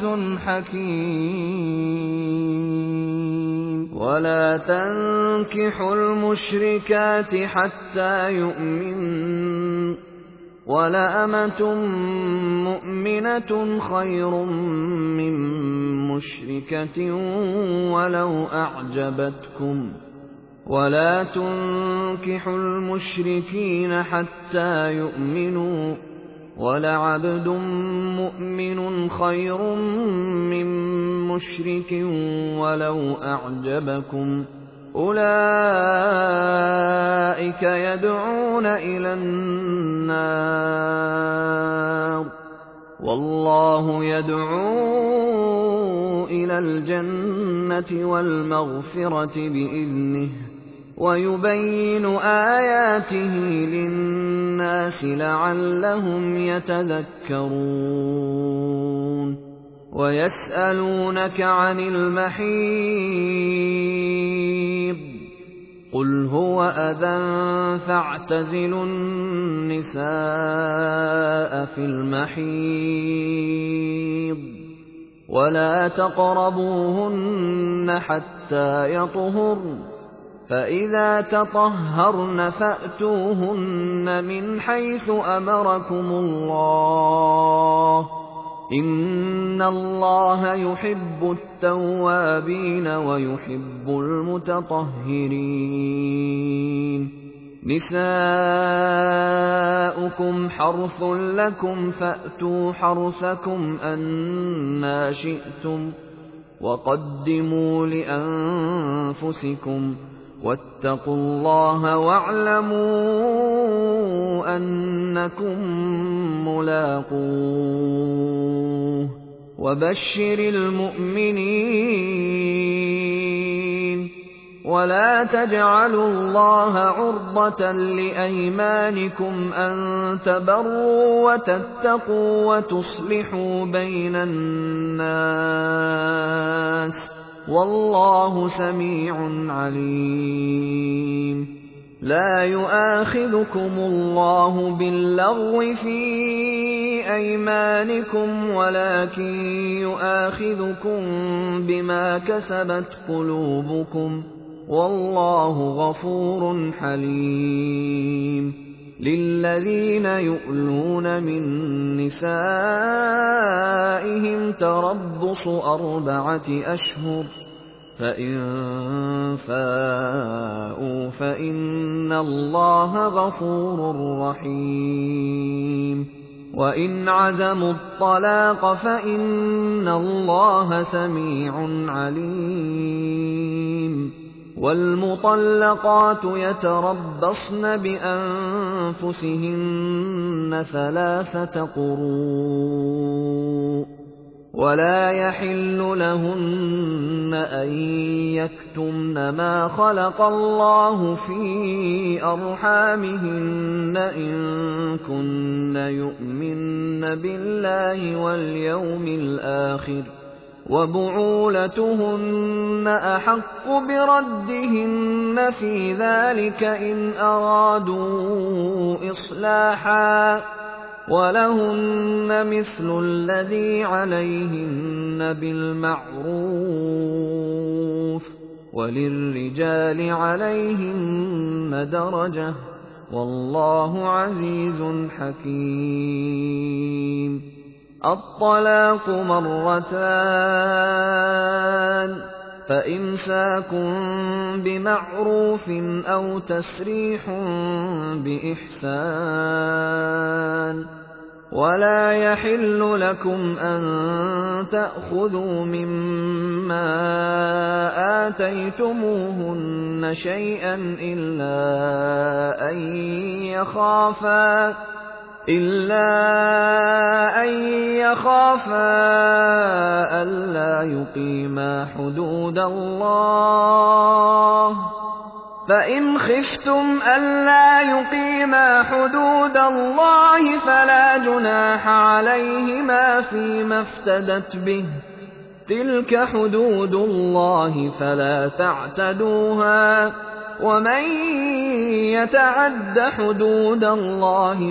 حَكِيمٌ. وَلَا تَنكِحُوا الْمُشْرِكَاتِ حَتَّىٰ يُؤْمِنَّ ۚ وَلَأَمَةٌ مُّؤْمِنَةٌ خَيْرٌ مِّن مُّشْرِكَةٍ وَلَوْ أَعْجَبَتْكُمْ ۗ وَلَا تُنكِحُوا الْمُشْرِكِينَ حَتَّىٰ يُؤْمِنُوا ۚ وَلَعَبْدٌ مُّؤْمِنٌ خَيْرٌ مِّن مُّشْرِكٍ وَلَوْ أَعْجَبَكُمْ ۗ أُولَٰئِكَ يَدْعُونَ إِلَى النَّارِ ۖ وَاللَّهُ يَدْعُو إِلَى الْجَنَّةِ وَالْمَغْفِرَةِ بِإِذْنِهِ ۖ وَيُبَيِّنُ آيَاتِهِ لِلنَّاسِ لَعَلَّهُمْ يَتَذَكَّرُونَ. وَيَسْأَلُونَكَ عَنِ الْمَحِيضِ قُلْ هُوَ أَذًى فَاعْتَزِلُوا النِّسَاءَ فِي الْمَحِيضِ وَلَا تَقْرَبُوهُنَّ حَتَّىٰ يَطْهُرْنَ ۖ فَإِذَا تَطَهَّرْنَ فَأْتُوهُنَّ مِنْ حَيْثُ أَمَرَكُمُ اللَّهُ ۚ إِنَّ اللَّهَ يُحِبُّ التَّوَّابِينَ وَيُحِبُّ الْمُتَطَهِّرِينَ نِسَاؤُكُمْ حَرْثٌ لَّكُمْ فَأْتُوا حَرْثَكُمْ أَنَّىٰ شِئْتُمْ ۖ وَقَدِّمُوا لِأَنفُسِكُمْ ۚ وَاتَّقُوا اللَّهَ وَاعْلَمُوا أَنَّكُم مُّلَاقُوهُ ۗ وَبَشِّرِ الْمُؤْمِنِينَ وَلَا تَجْعَلُوا اللَّهَ عُرْضَةً لِّأَيْمَانِكُمْ أَن تَبَرُّوا وَتَتَّقُوا وَتُصْلِحُوا بَيْنَ النَّاسِ ۗ وَاللَّهُ سَمِيعٌ عَلِيمٌ لَا يُؤَاخِذُكُمُ اللَّهُ بِاللَّغْوِ فِي أَيْمَانِكُمْ وَلَٰكِن يُؤَاخِذُكُم بِمَا كَسَبَتْ قُلُوبُكُمْ ۗ وَاللَّهُ غَفُورٌ حَلِيمٌ لِّلَّذِينَ يُؤْلُونَ مِن نِّسَائِهِمْ تَرَبُّصُ 4 أشهر ۖ فَإِن فَاءُوا فَإِنَّ اللَّهَ غَفُورٌ رَّحِيمٌ وَإِنْ عَزَمُوا الطَّلَاقَ فَإِنَّ اللَّهَ سَمِيعٌ عَلِيمٌ وَالْمُطَلَّقَاتُ يَتَرَبَّصْنَ بِأَنفُسِهِنَّ 3 قُرُوءٍ ۚ وَلَا يَحِلُّ لَهُنَّ أَن يَكْتُمْنَ مَا خَلَقَ اللَّهُ فِي أَرْحَامِهِنَّ إِن كُنَّ يُؤْمِنَّ بِاللَّهِ وَالْيَوْمِ الْآخِرِ ۚ وَبُعُولَتُهُنَّ أَحَقُّ بِرَدِّهِنَّ فِي ذَٰلِكَ إِنْ أَرَادُوا إِصْلَاحًا ۚ وَلَهُنَّ مِثْلُ الَّذِي عَلَيْهِنَّ بِالْمَعْرُوفِ ۚ وَلِلرِّجَالِ عَلَيْهِنَّ دَرَجَةٌ ۗ وَاللَّهُ عَزِيزٌ حَكِيمٌ الطَّلَاقُ مرتان، فإمساك بمعروف أو تسريح بإحسان. ولا يحل لكم أن تأخذوا مما آتيتموهن شيئا إلا أن يخافا ألا يقيما حدود الله، فإن خفتم ألا يقيما حدود الله فلا جناح عليهما فيما افتدت به، تلك حدود الله فلا تعتدوها، ومن يتعد حدود الله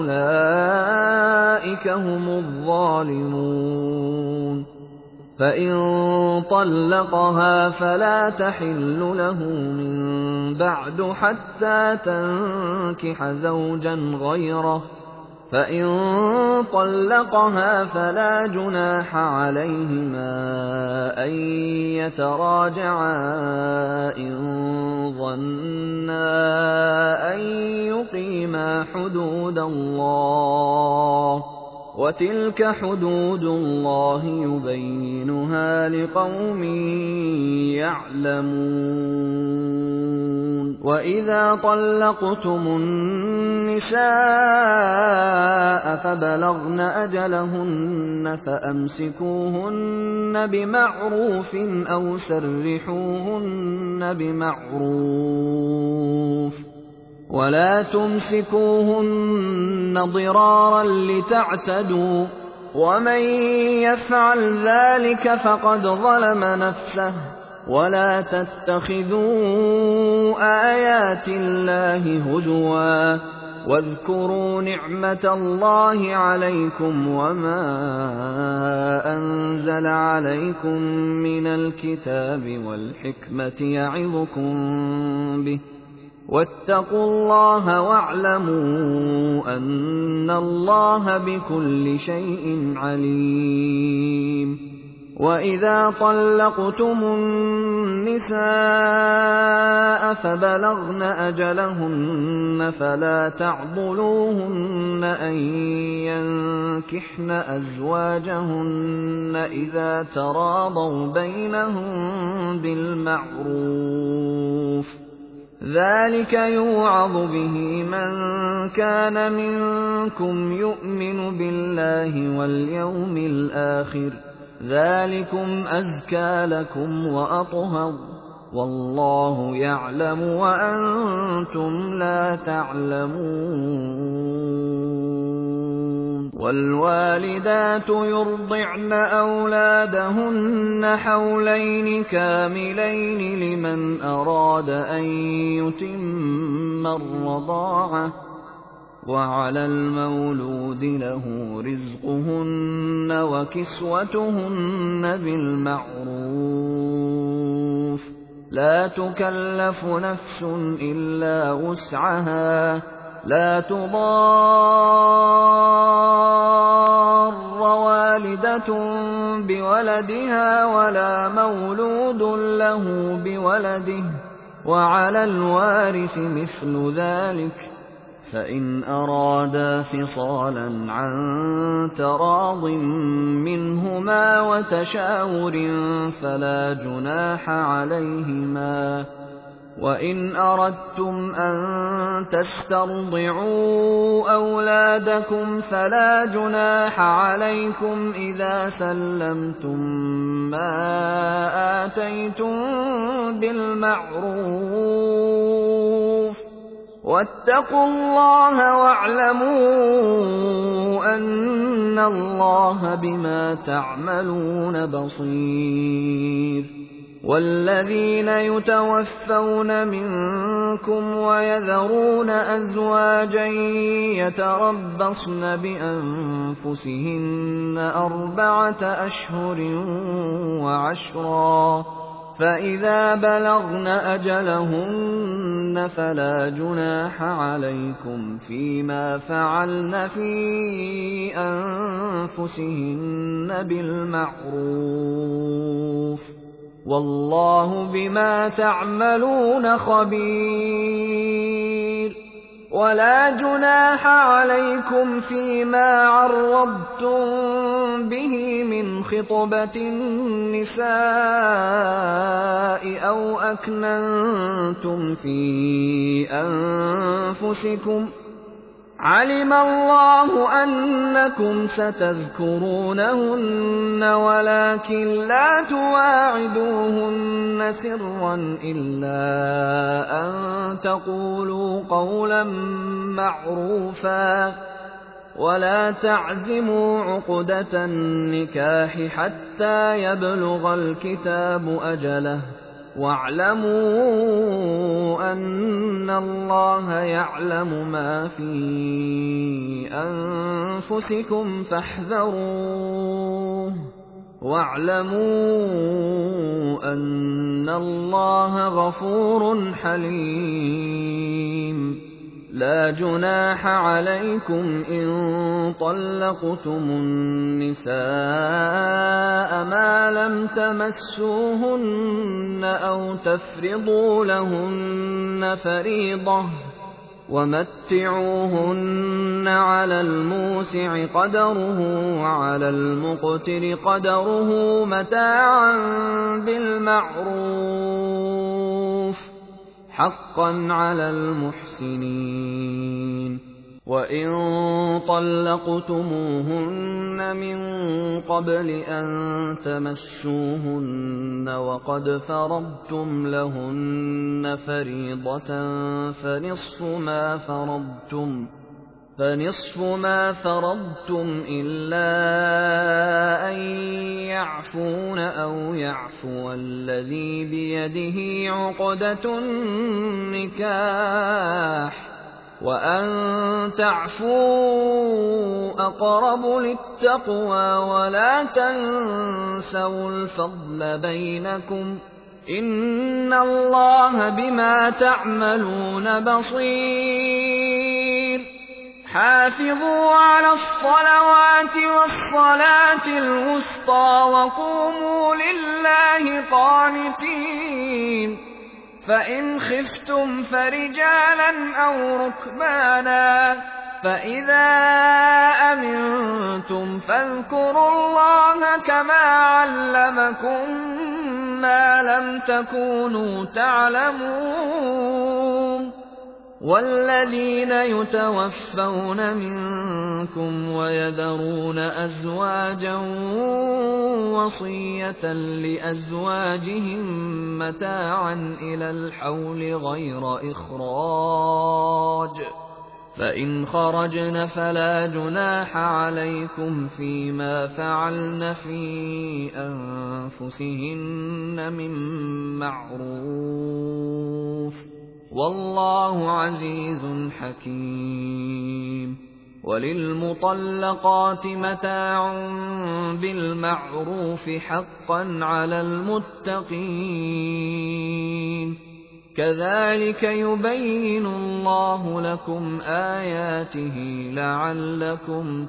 فأولئك هم الظالمون. فإن طلقها فلا تحل له من بعد حتى تنكح زوجا غيره، فإن طلقها فلا جناح عليهما أن يتراجعا إن ظنا أن يقيما حدود الله، وتلك حدود الله يبينها لقوم يعلمون. وإذا طلقتم النساء فبلغن أجلهن فأمسكوهن بمعروف أو سرحوهن بمعروف، ولا تمسكوهن ضرارا لتعتدوا، ومن يفعل ذلك فقد ظلم نفسه، ولا تتخذوا آيات الله هزوا واذكروا نعمة الله عليكم وما أنزل عليكم من الكتاب والحكمة يعظكم به واتقوا الله واعلموا أن الله بكل شيء عليم. وإذا طلقتم النساء فبلغن أجلهن فلا تعضلوهن أن ينكحن أزواجهن إذا تراضوا بينهم بالمعروف ذلك يوعظ به من كان منكم يؤمن بالله واليوم الآخر ذلكم أزكى لكم وأطهر والله يعلم وأنتم لا تعلمون. والوالدات يرضعن أولادهن حولين كاملين لمن أراد أن يتم الرضاعة وعلى المولود له رزقهن وكسوتهن بالمعروف لا تكلف نفس إلا وسعها لا تضار والدة بولدها ولا مولود له بولده وعلى الوارث مثل ذلك فإن أرادا فصالا عن تراض منهما وتشاور فلا جناح عليهما. وإن أردتم أن تسترضعوا أولادكم فلا جناح عليكم إذا سلمتم ما آتيتم بالمعروف واتقوا الله واعلموا أن الله بما تعملون بصير. والذين يتوفون منكم ويذرون أزواجا يتربصن بأنفسهن 4 أشهر وعشرا فإذا بلغن أجلهن فلا جناح عليكم فيما فعلن في أنفسهن بالمعروف والله بما تعملون خبير. ولا جناح عليكم فيما عرضتم به من خطبة النساء أو أكننتم في أنفسكم علم الله أنكم ستذكرونهن ولكن لا تواعدوهن سرا إلا أن تقولوا قولا معروفا ولا تعزموا عقدة النكاح حتى يبلغ الكتاب أجله واعلموا أن الله يعلم ما في أنفسكم فاحذروه واعلموا أن الله غفور حليم. لا جناح عليكم إن طلقتم النساء ما لم تمسوهن أو تفرضوا لهن فريضة ومتعوهن على الموسع قدره وعلى المقتر قدره متاعا بالمعروف حقا على المحسنين. وإن طلقتموهن من قبل أن تمسوهن وقد فرضتم فنصف ما فرضتم إلا أن يعفون أو يعفو الذي بيده عقدة النكاح، وأن تعفوا أقرب للتقوى، ولا تنسوا الفضل بينكم، إن الله بما تعملون بصير. حافظوا على الصلوات والصلاة الوسطى وقوموا لله قانتين. فإن خفتم فرجالا أو ركبانا، فإذا أمنتم فاذكروا الله كما علمكم ما لم تكونوا تعلمون. والذين يتوفون منكم ويذرون أزواجا وصية لأزواجهم متاعا إلى الحول غير إخراج، فإن خرجن فلا جناح عليكم فيما فعلن في أنفسهن من معروف، والله عزيز حكيم. وللمطلقات متاع بالمعروف حقا على المتقين، كذلك يبين الله لكم آياته لعلكم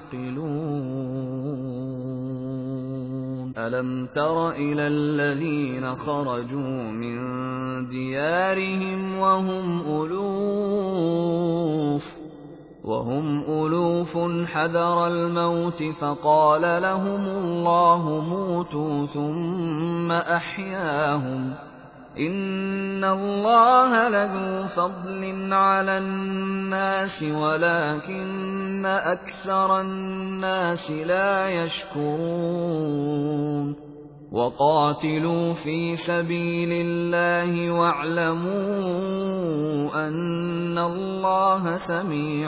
تعقلون. ألم تر إلى الذين خرجوا من ديارهم وهم ألوف حذر الموت، فقال لهم الله موتوا ثم أحياهم، إن الله لذو فضل على الناس ولكن أكثر الناس لا يشكرون. وقاتلوا في سبيل الله واعلموا أن الله سميع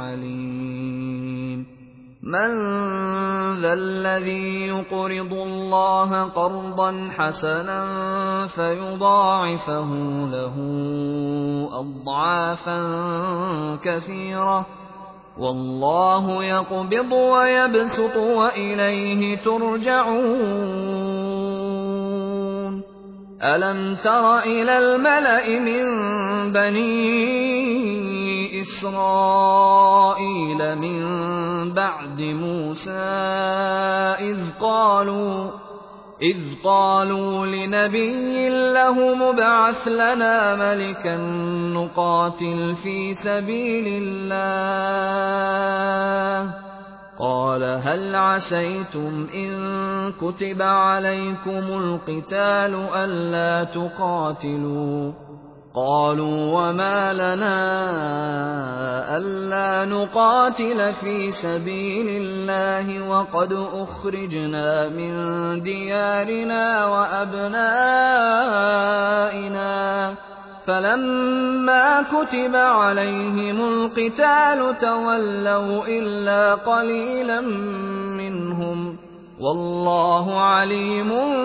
عليم. من ذا الذي يقرض الله قرضا حسنا فيضاعفه له أضعافا كثيرة، والله يقبض ويبسط وإليه ترجعون. ألم تر إلى الملأ من بني إسرائيل من بعد موسى إذ قالوا لنبي له مبعث لنا ملكا نقاتل في سبيل الله، قال هل عسيتم إن كتب عليكم القتال ألا تقاتلوا؟ قالوا وما لنا ألا نقاتل في سبيل الله وقد أخرجنا من ديارنا وأبنائنا، فلما كتب عليهم القتال تولوا إلا قليلا منهم، والله عليم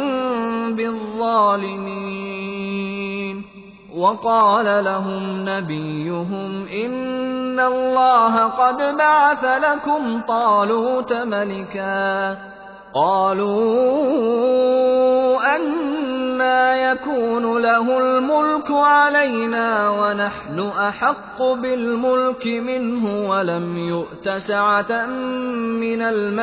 بالظالمين. وقال لهم نبيهم إن الله قد بعث لكم طالوت ملكا، قالوا أنى يكون له الملك علينا ونحن أحق بالملك منه ولم يؤت سعة من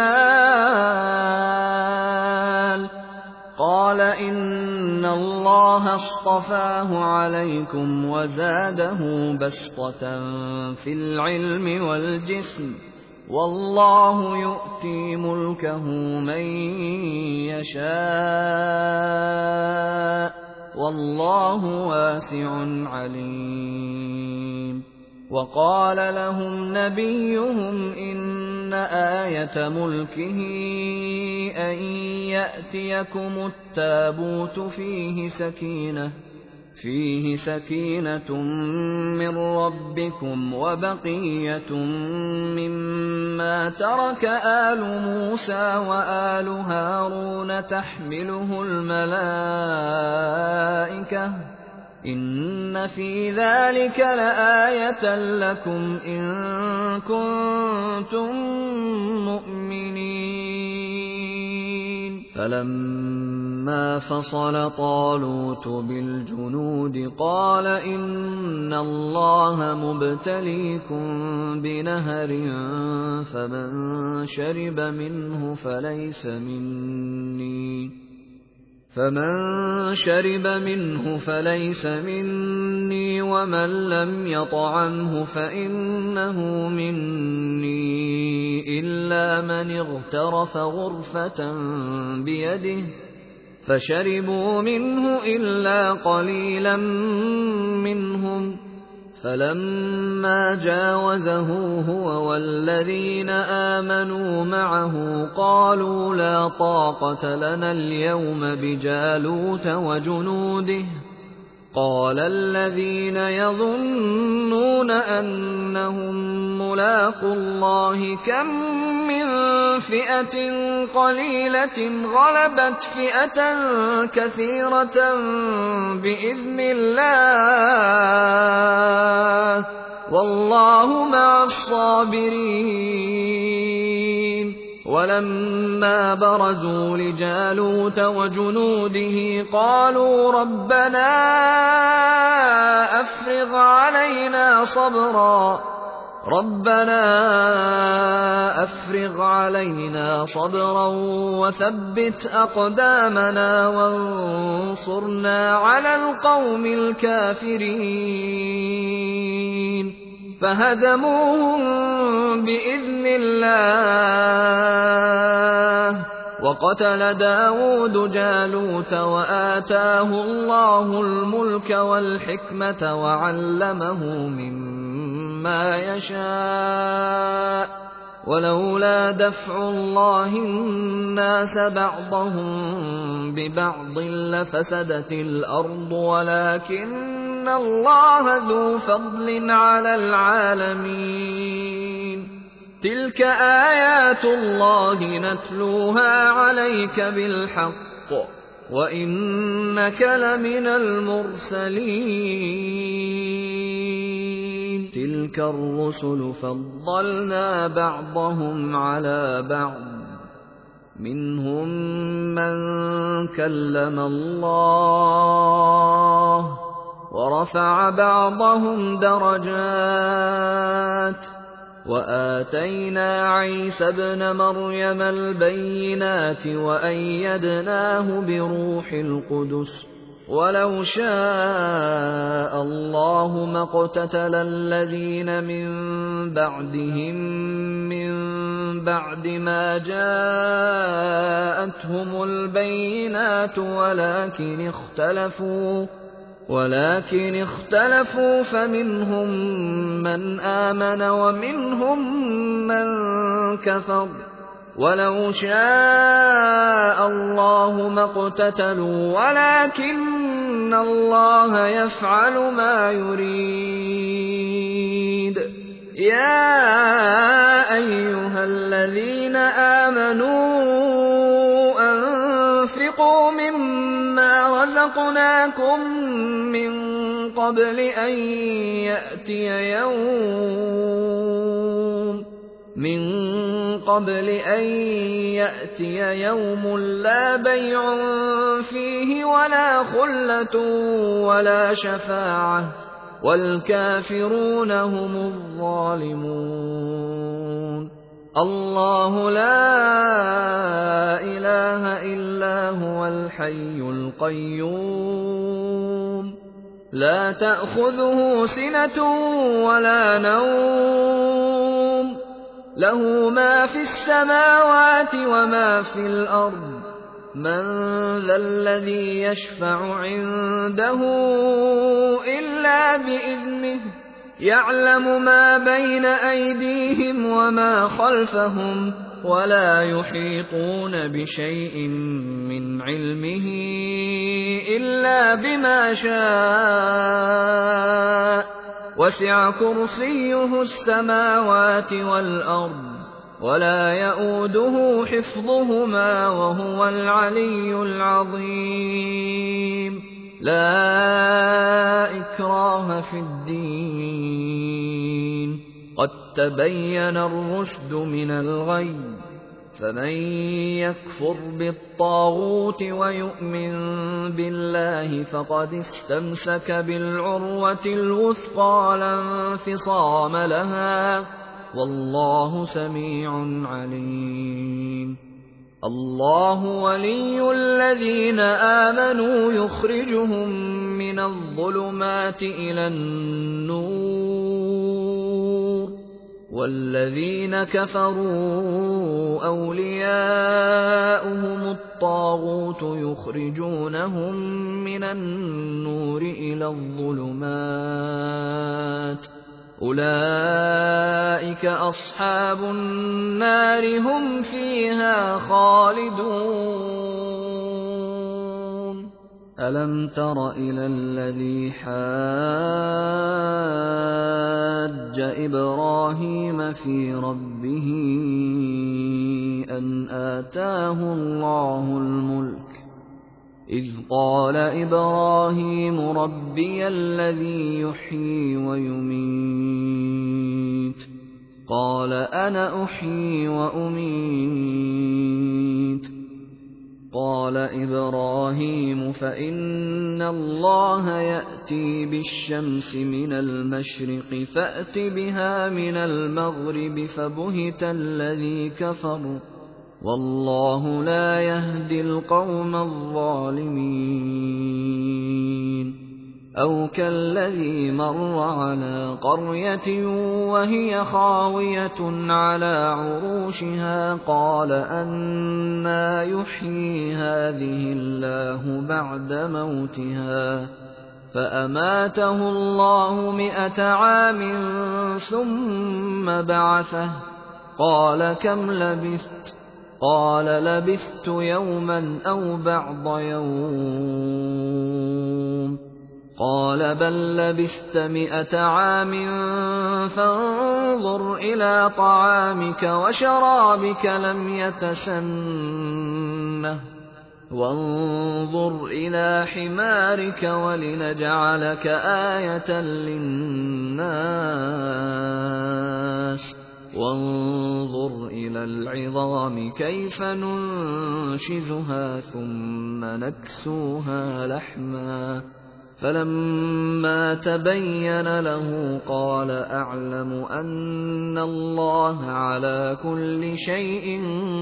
المال، قال إن الله اصطفاه عليكم وزاده بسطة في العلم والجسم، والله يؤتي ملكه من يشاء، والله واسع عليم. وقال لهم نبيهم إن آية ملكه أن يأتيكم التابوت فِيهِ سَكِينَةٌ مِّن رَّبِّكُمْ وَبَقِيَّةٌ مِّمَّا تَرَكَ آلُ مُوسَىٰ وَآلُ هَارُونَ تَحْمِلُهُ الْمَلَائِكَةُ ۚ إِنَّ فِي ذَٰلِكَ لَآيَةً لَّكُمْ إِن كُنتُم مُّؤْمِنِينَ. فَلَمَّا فَصَلَ طَالُوتُ بِالْجُنُودِ قَالَ إِنَّ اللَّهَ مُبْتَلِيكُم بِنَهَرٍ فَمَن شَرِبَ مِنْهُ فَلَيْسَ مِنِّي وَمَن لَّمْ يَطْعَمْهُ فَإِنَّهُ مِنِّي إِلَّا مَنِ اغْتَرَفَ غُرْفَةً بِيَدِهِ فَشَرِبُوا مِنْهُ إِلَّا قَلِيلًا مِّنْهُمْ فَلَمَّا جَاوَزَهُ هُوَ وَالَّذِينَ آمَنُوا مَعَهُ قَالُوا لَا طَاقَةَ لَنَا الْيَوْمَ بِجَالُوتَ وَجُنُودِهِ قَالَ الَّذِينَ يَظُنُّونَ أَنَّهُم مُّلَاقُو اللَّهِ كَم مِّن فِئَةٍ قَلِيلَةٍ غَلَبَتْ فِئَةً كَثِيرَةً بِإِذْنِ اللَّهِ ۗ وَاللَّهُ مَعَ الصَّابِرِينَ. وَلَمَّا بَرَزُوا لِجَالُوتَ وَجُنُودِهِ قَالُوا رَبَّنَا أَفْرِغْ عَلَيْنَا صَبْرًا وَثَبِّتْ أَقْدَامَنَا وَانصُرْنَا عَلَى الْقَوْمِ الْكَافِرِينَ. فَهَزَمُوهُم بِإِذْنِ اللَّهِ ۚ وَقَتَلَ دَاوُودُ جَالُوتَ وَآتَاهُ اللَّهُ الْمُلْكَ وَالْحِكْمَةَ وَعَلَّمَهُ مِمَّا يَشَاءُ ۗ وَلَوْلَا دَفْعُ اللَّهِ النَّاسَ بَعْضَهُم بِبَعْضٍ لَّفَسَدَتِ الْأَرْضُ وَلَٰكِنَّ اللَّهَ ذُو فَضْلٍ عَلَى الْعَالَمِينَ. تِلْكَ آيَاتُ اللَّهِ نَتْلُوهَا عَلَيْكَ بِالْحَقِّ ۚ وَإِنَّكَ لَمِنَ الْمُرْسَلِينَ. تِلْكَ الرُّسُلُ فَضَّلْنَا بَعْضَهُمْ عَلَىٰ بَعْضٍ ۖ مِّنْهُم مَّن كَلَّمَ اللَّهُ ۖ وَرَفَعَ بَعْضَهُمْ دَرَجَاتٍ ۚ وَآتَيْنَا عِيسَى ابْنَ مَرْيَمَ الْبَيِّنَاتِ وَأَيَّدْنَاهُ بِرُوحِ الْقُدُسِ ۗ وَلَوْ شَاءَ اللَّهُ مَا اقْتَتَلَ الَّذِينَ مِن بَعْدِهِم مِّن بَعْدِ مَا جَاءَتْهُمُ الْبَيِّنَاتُ وَلَٰكِنِ اخْتَلَفُوا فَمِنْهُم مَّنْ آمَنَ وَمِنْهُم مَّن كَفَرَ ۚ وَلَوْ شَاءَ اللَّهُ مَا اقْتَتَلُوا وَلَٰكِنَّ اللَّهَ يَفْعَلُ مَا يُرِيدُ. يَا أَيُّهَا الَّذِينَ آمَنُوا أَنفِقُوا مِمَّا رَزَقْنَاكُم مِّن قَبْلِ أَن يَأْتِيَ يَوْمٌ لَّا بَيْعٌ فِيهِ وَلَا خُلَّةٌ وَلَا شَفَاعَةٌ ۗ وَالْكَافِرُونَ هُمُ الظَّالِمُونَ. اللَّهُ لَا إِلَٰهَ إِلَّا هُوَ الْحَيُّ الْقَيُّومُ، لَا تَأْخُذُهُ سِنَةٌ وَلَا نَوْمٌ، لَّهُ مَا فِي السَّمَاوَاتِ وَمَا فِي الْأَرْضِ. مَن ذَا الَّذِي يَشْفَعُ عِندَهُ إِلَّا بِإِذْنِهِ ۚ يَعْلَمُ مَا بَيْنَ أَيْدِيهِمْ وَمَا خَلْفَهُمْ، ولا يحيطون بشيء من علمه إلا بما شاء وسع كرسيه السماوات والأرض ولا يئوده حفظهما وهو العلي العظيم لا إكراه في الدين قد تبين الرشد من الغي فمن يكفر بالطاغوت ويؤمن بالله فقد استمسك بالعروة الوثقى لا انفصام لها والله سميع عليم الله ولي الذين آمنوا يخرجهم من الظلمات إلى النور والذين كفروا أولياؤهم الطاغوت يخرجونهم من النور إلى الظلمات أولئك أصحاب النار هم فيها خالدون ألم تر إلى الذي حاج إبراهيم في ربه أن آتاه الله الملك إذ قال إبراهيم ربي الذي يحيي ويميت قال أنا أحيي وأميت قال إبراهيم فإن الله يأتي بالشمس من المشرق فأت بها من المغرب فبهت الذي كفر والله لا يهدي القوم الظالمين أو كالذي مر على قرية وهي خاوية على عروشها قال أنى يحيي هذه الله بعد موتها فأماته الله 100 عام ثم بعثه قال كم لبثت قال لبثت يوما أو بعض يوم قال بل لبثت 100 عام فانظر إلى طعامك وشرابك لم يتسنه وانظر إلى حمارك ولنجعلك آية للناس وانظر إلى العظام كيف ننشزها ثم نكسوها لحما فلما تبين له قال أعلم أن الله على كل شيء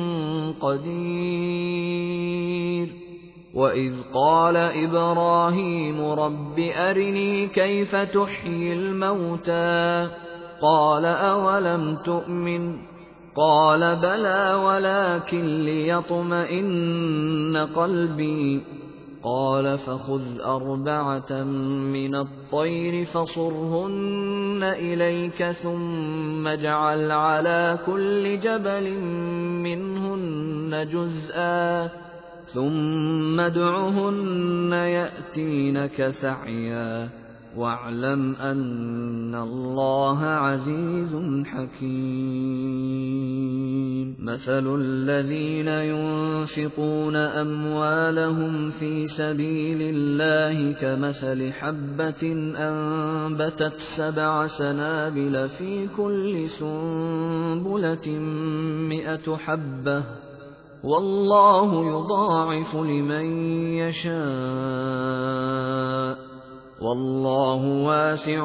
قدير وإذ قال إبراهيم رب أرني كيف تحيي الموتى قال أولم تؤمن قال بلى ولكن ليطمئن قلبي قال فخذ 4 من الطير فصرهن إليك ثم اجعل على كل جبل منهن جزءا ثم ادعهن يأتينك سعيا واعلم أن الله عزيز حكيم مثل الذين ينفقون أموالهم في سبيل الله كمثل حبة أنبتت 7 سنابل في كل سنبلة 100 حبة والله يضاعف لمن يشاء والله واسع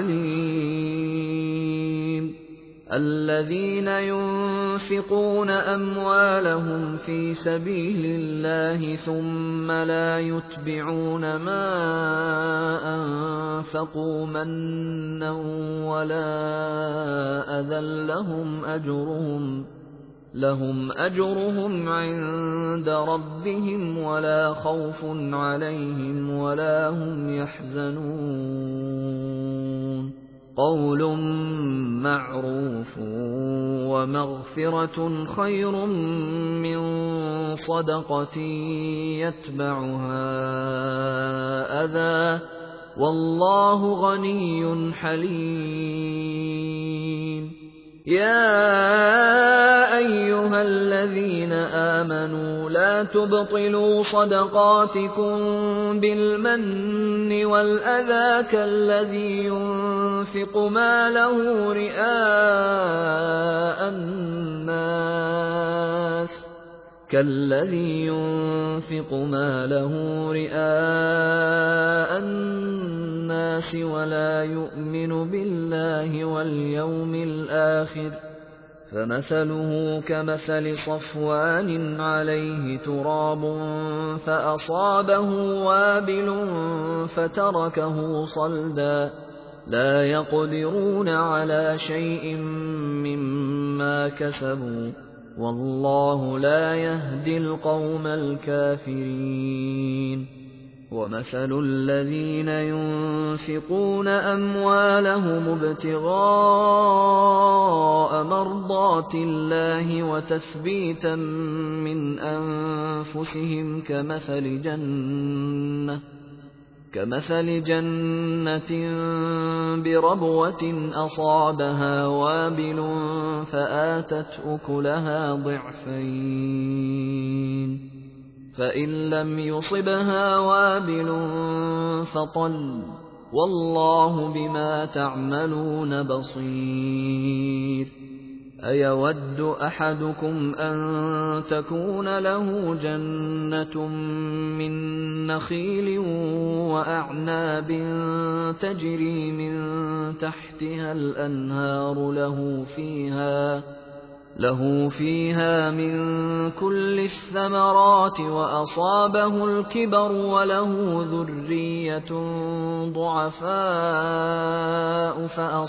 عليم الذين ينفقون أموالهم في سبيل الله ثم لا يتبعون ما أنفقوا منا ولا أذى لهم أجرهم عند ربهم ولا خوف عليهم ولا هم يحزنون قَوْلٌ مَّعْرُوفٌ وَمَغْفِرَةٌ خَيْرٌ مِّن صَدَقَةٍ يَتْبَعُهَا أَذًى ۗ وَاللَّهُ غَنِيٌّ حَلِيمٌ. يَا أَيُّهَا الَّذِينَ آمَنُوا لَا تُبْطِلُوا صَدَقَاتِكُم بِالْمَنِّ وَالْأَذَىٰ كَالَّذِي يُنفِقُ مَالَهُ رِئَاءَ النَّاسِ وَلَا يُؤْمِنُ بِاللَّهِ وَالْيَوْمِ الْآخِرِ ۖ فَمَثَلُهُ كَمَثَلِ صَفْوَانٍ عَلَيْهِ تُرَابٌ فَأَصَابَهُ وَابِلٌ فَتَرَكَهُ صَلْدًا ۖ لَّا يَقْدِرُونَ عَلَىٰ شَيْءٍ مِّمَّا كَسَبُوا ۗ وَاللَّهُ لَا يَهْدِي الْقَوْمَ الْكَافِرِينَ. وَمَثَلُ الَّذِينَ يُنفِقُونَ أَمْوَالَهُمُ ابْتِغَاءَ مَرْضَاتِ اللَّهِ وَتَثْبِيتًا مِّنْ أَنفُسِهِمْ كَمَثَلِ جَنَّةٍ بِرَبْوَةٍ أَصَابَهَا وَابِلٌ فَآتَتْ أُكُلَهَا ضِعْفَيْنِ ۚ فَإِن لَّمْ يُصِبْهَا وَابِلٌ فَطَلٌّ ۗ وَاللَّهُ بِمَا تَعْمَلُونَ بَصِيرٌ. أَيَوَدُّ أَحَدُكُمْ أَن تَكُونَ لَهُ جَنَّةٌ مِّن نَّخِيلٍ وَأَعْنَابٍ تَجْرِي مِن تَحْتِهَا الْأَنْهَارُ لَهُ فِيهَا مِن كُلِّ الثَّمَرَاتِ وَأَصَابَهُ الْكِبَرُ وَلَهُ ذُرِّيَّةٌ ضُعَفَاءُ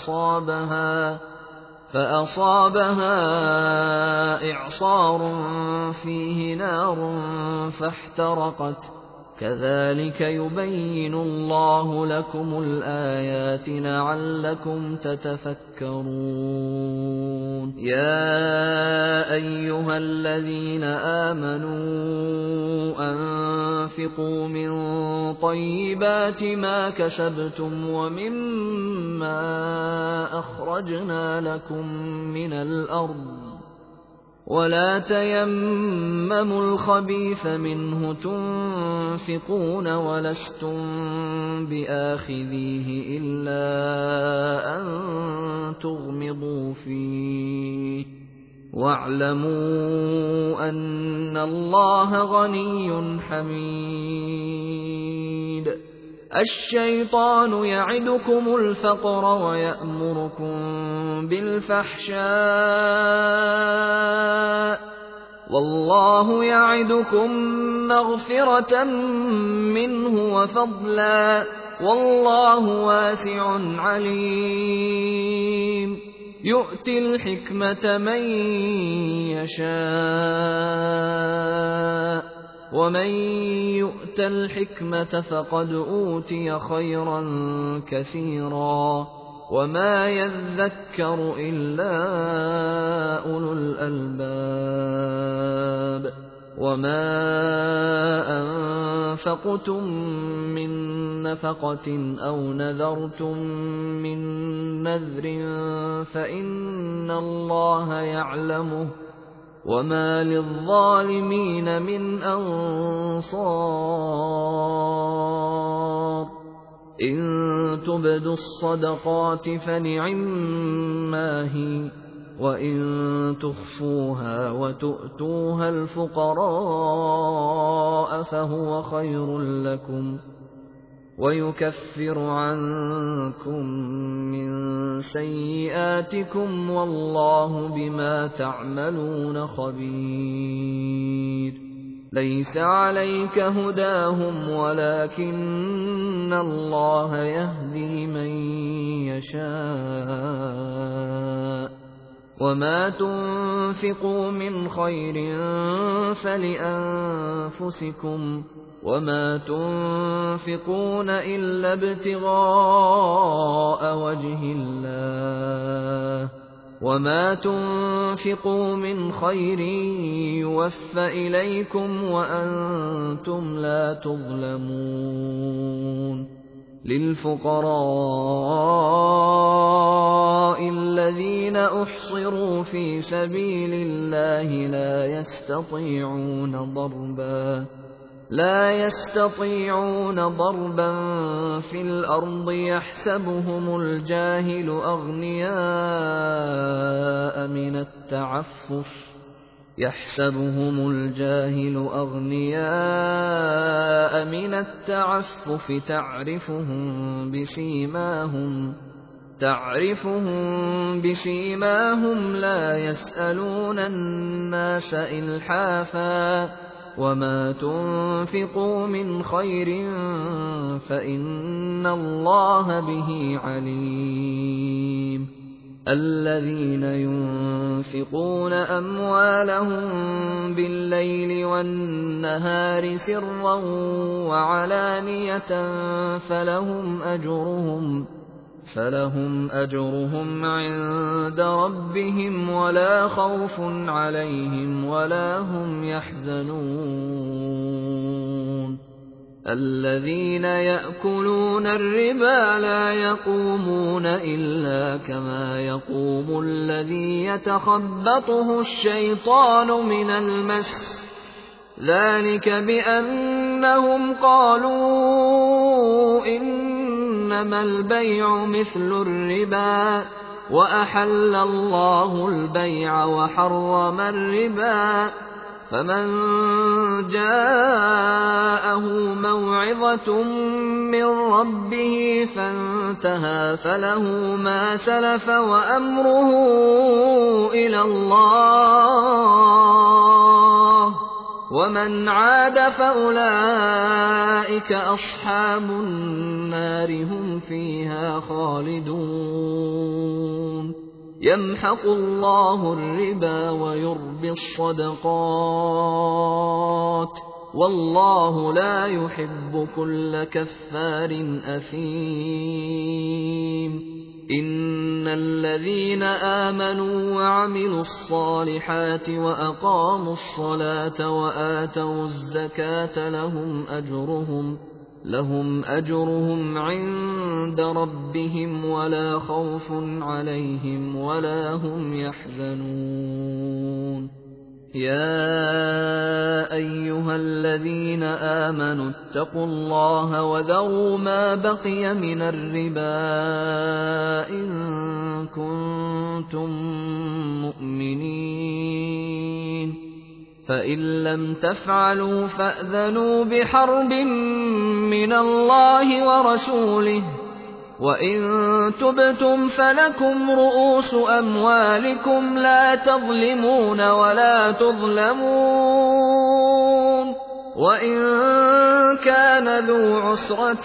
فَأَصَابَهَا إِعْصَارٌ فِيهِ نَارٌ فَاحْتَرَقَتْ ۗ كَذَٰلِكَ يُبَيِّنُ اللَّهُ لَكُمُ الْآيَاتِ لَعَلَّكُمْ تَتَفَكَّرُونَ. يَا أَيُّهَا الَّذِينَ آمَنُوا أَنفِقُوا مِن طَيِّبَاتِ مَا كَسَبْتُمْ وَمِمَّا أَخْرَجْنَا لَكُم مِّنَ الْأَرْضِ ۖ وَلَا تَيَمَّمُوا الْخَبِيثَ مِنْهُ تُنفِقُونَ وَلَسْتُم بِآخِذِيهِ إِلَّا أَن تُغْمِضُوا فِيهِ ۚ وَاعْلَمُوا أَنَّ اللَّهَ غَنِيٌّ حَمِيدٌ. الشَّيْطَانُ يَعِدُكُمُ الْفَقْرَ وَيَأْمُرُكُم بِالْفَحْشَاءِ ۖ وَاللَّهُ يَعِدُكُم مَّغْفِرَةً مِّنْهُ وَفَضْلًا ۗ وَاللَّهُ وَاسِعٌ عَلِيمٌ. يُؤْتِي الْحِكْمَةَ مَن يَشَاءُ ۚ وَمَن يُؤْتَ الْحِكْمَةَ فَقَدْ أُوتِيَ خَيْرًا كَثِيرًا ۗ وَمَا يَذَّكَّرُ إِلَّا أُولُو الْأَلْبَابِ. وَمَا أَنفَقْتُم مِّن نَّفَقَةٍ أَوْ نَذَرْتُم مِّن نَّذْرٍ فَإِنَّ اللَّهَ يَعْلَمُهُ ۗ وَمَا لِلظَّالِمِينَ مِنْ أَنصَارٍ. إِن تُبْدُوا الصَّدَقَاتِ فَنِعِمَّا هِيَ، وَإِن تُخْفُوهَا وَتُؤْتُوهَا الْفُقَرَاءَ فَهُوَ خَيْرٌ لَّكُمْ، وَيُكَفِّرُ عَنكُم مِّن سَيِّئَاتِكُمْ ۗ وَاللَّهُ بِمَا تَعْمَلُونَ خَبِيرٌ. لَيْسَ عَلَيْكَ هُدَاهُمْ وَلَٰكِنَّ اللَّهَ يَهْدِي مَن يَشَاءُ ۗ وَمَا تُنفِقُوا مِنْ خَيْرٍ فَلِأَنفُسِكُمْ ۚ وَمَا تُنفِقُونَ إِلَّا ابْتِغَاءَ وَجْهِ اللَّهِ ۚ وَمَا تُنفِقُوا مِنْ خَيْرٍ يُوَفَّ إِلَيْكُمْ وَأَنتُمْ لَا تُظْلَمُونَ لِلْفُقَرَاءِ الَّذِينَ أُحْصِرُوا فِي سَبِيلِ اللَّهِ لا يستطيعون ضربا في الأرض يحسبهم الجاهل أغنياء من التعفف تعرفهم بسيماهم لا يسألون الناس إلحافا وما تنفقوا من خير فإن الله به عليم الذين ينفقون أموالهم بالليل والنهار سرا وعلانية فلهم أجرهم عند ربهم ولا خوف عليهم ولا هم يحزنون الذين يأكلون الربا لا يقومون إلا كما يقوم الذي يتخبطه الشيطان من المس ذلك بأنهم قالوا إنما البيع مثل الربا وأحل الله البيع وحرم الربا فمن جاءه موعظة من ربه فانتهى فله ما سلف وأمره إلى الله ومن عاد فأولئك أصحاب النار هم فيها خالدون يمحق الله الربا ويربي الصدقات والله لا يحب كل كفار أثيم إن الذين آمنوا وعملوا الصالحات وأقاموا الصلاة وآتوا الزكاة لهم أجرهم عند ربهم ولا خوف عليهم ولا هم يحزنون يا أيها الذين آمنوا اتقوا الله وذروا ما بقي من الربا إن كنتم مؤمنين فإن لم تفعلوا فأذنوا بحرب من الله ورسوله وإن تبتم فلكم رؤوس أموالكم لا تظلمون ولا تظلمون وإن كان ذو عسرة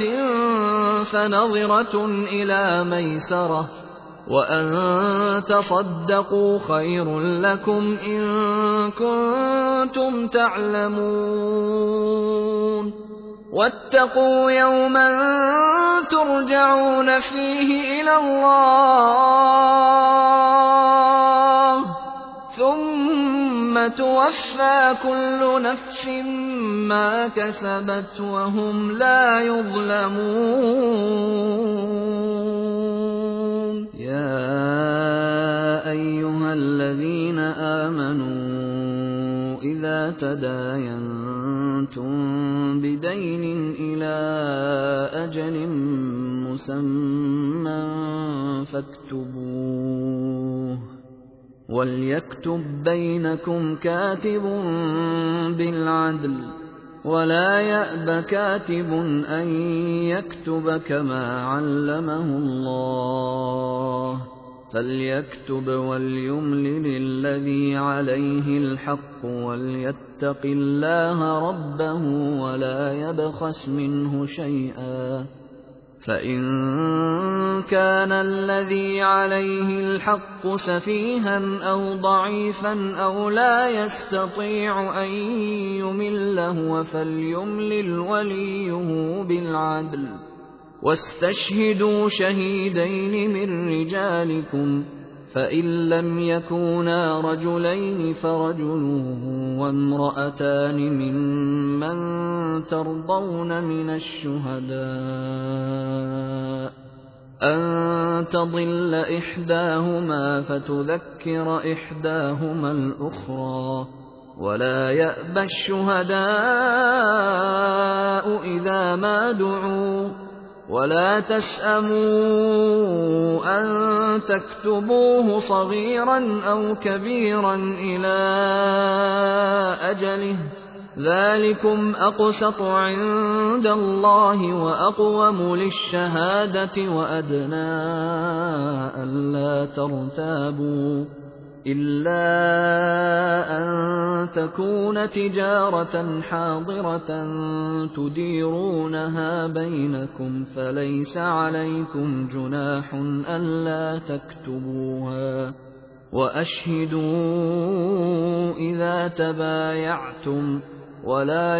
فنظرة إلى ميسرة وأن تصدقوا خير لكم إن كنتم تعلمون واتقوا يوما ترجعون فيه إلى الله ثم توفى كل نفس ما كسبت وهم لا يظلمون يا أيها الذين آمنوا إذا تداينتم بدين إلى أجل مسمى فاكتبوه وليكتب بينكم كاتب بالعدل ولا يأب كاتب أن يكتب كما علمه الله فليكتب وليملل الذي عليه الحق وليتق الله ربه ولا يبخس منه شيئا فإن كان الذي عليه الحق سفيها أو ضعيفا أو لا يستطيع أن يمل هو فليملل وليه بالعدل، واستشهدوا شهيدين من رجالكم، فإن لم يكونا رجلين فرجل وامرأتان ممن ترضون من الشهداء أن تضل إحداهما فتذكر إحداهما الأخرى، ولا يأبى الشهداء إذا ما دعوا، ولا تسأموا أن تكتبوه صغيرا أو كبيرا إلى أجله، ذلكم أقسط عند الله وأقوم للشهادة وأدنى ألا ترتابوا، إلا أن تكون تجارة حاضرة تديرونها بينكم فليس عليكم جناح ألا تكتبوها، وأشهدوا إذا تبايعتم، ولا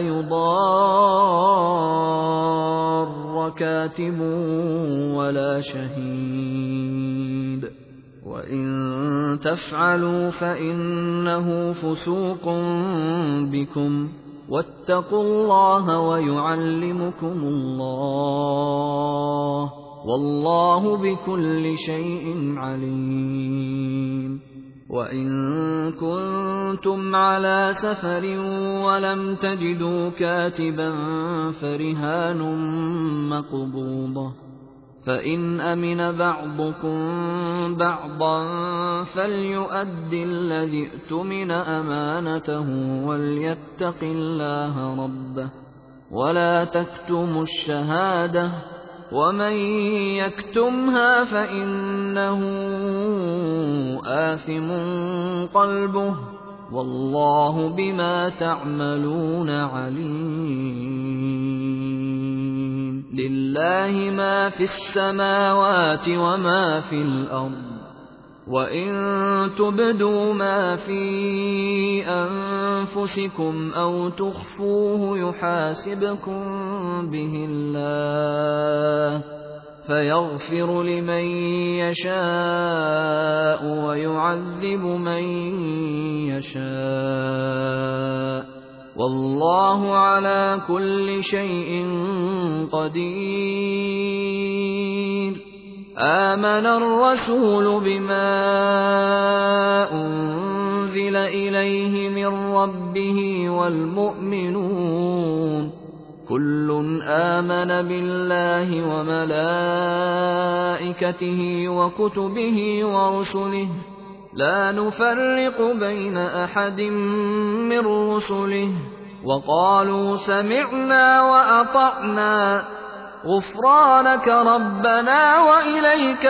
يضار كاتب ولا شهيد، وإن تفعلوا فإنه فسوق بكم، واتقوا الله ويعلمكم الله، والله بكل شيء عليم. وإن كنتم على سفر ولم تجدوا كاتبا فرهان مقبوضة، فإن أمن بعضكم بعضا فليؤد الذي اؤتمن أمانته وليتق الله ربه، ولا تكتموا الشهادة، ومن يكتمها فإنه آثم قلبه، والله بما تعملون عليم. لله ما في السماوات وما في الأرض، وإن تبدوا ما في أنفسكم أو تخفوه يحاسبكم به الله، فيغفر لمن يشاء ويعذب من يشاء، والله على كل شيء قدير. آمن الرسول بما أنزل إليه من ربه والمؤمنون كل آمن بالله وملائكته وكتبه ورسله لا نفرق بين أحد من رسله، وقالوا سمعنا وأطعنا غفرانك ربنا وإليك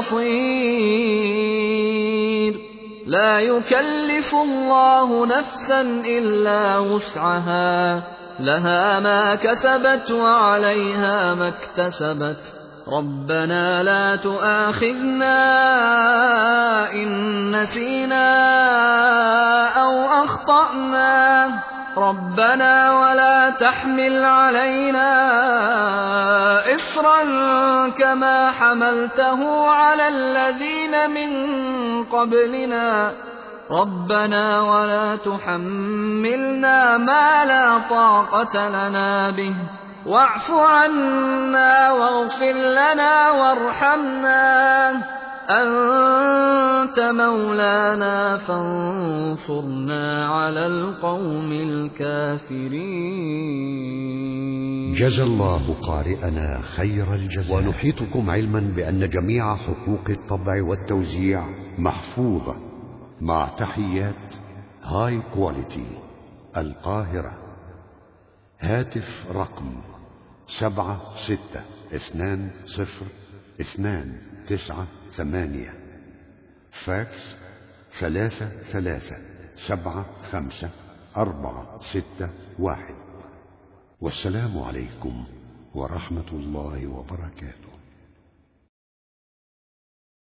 المصير. لا يكلف الله نفسا إلا وسعها، لها ما كسبت وعليها ما اكتسبت، ربنا لا تؤاخذنا إن نسينا أو أخطأنا، ربنا ولا تحمل علينا إصرا كما حملته على الذين من قبلنا، ربنا ولا تحملنا ما لا طاقة لنا به، واعف عنا واغفر لنا وارحمنا، أنت مولانا فانصرنا على القوم الكافرين. جزى الله قارئنا خير الجزاء، ونحيطكم علما بأن جميع حقوق الطبع والتوزيع محفوظة، مع تحيات هاي كواليتي القاهرة. هاتف رقم 76202978، فاكس 33754661. والسلام عليكم ورحمة الله وبركاته.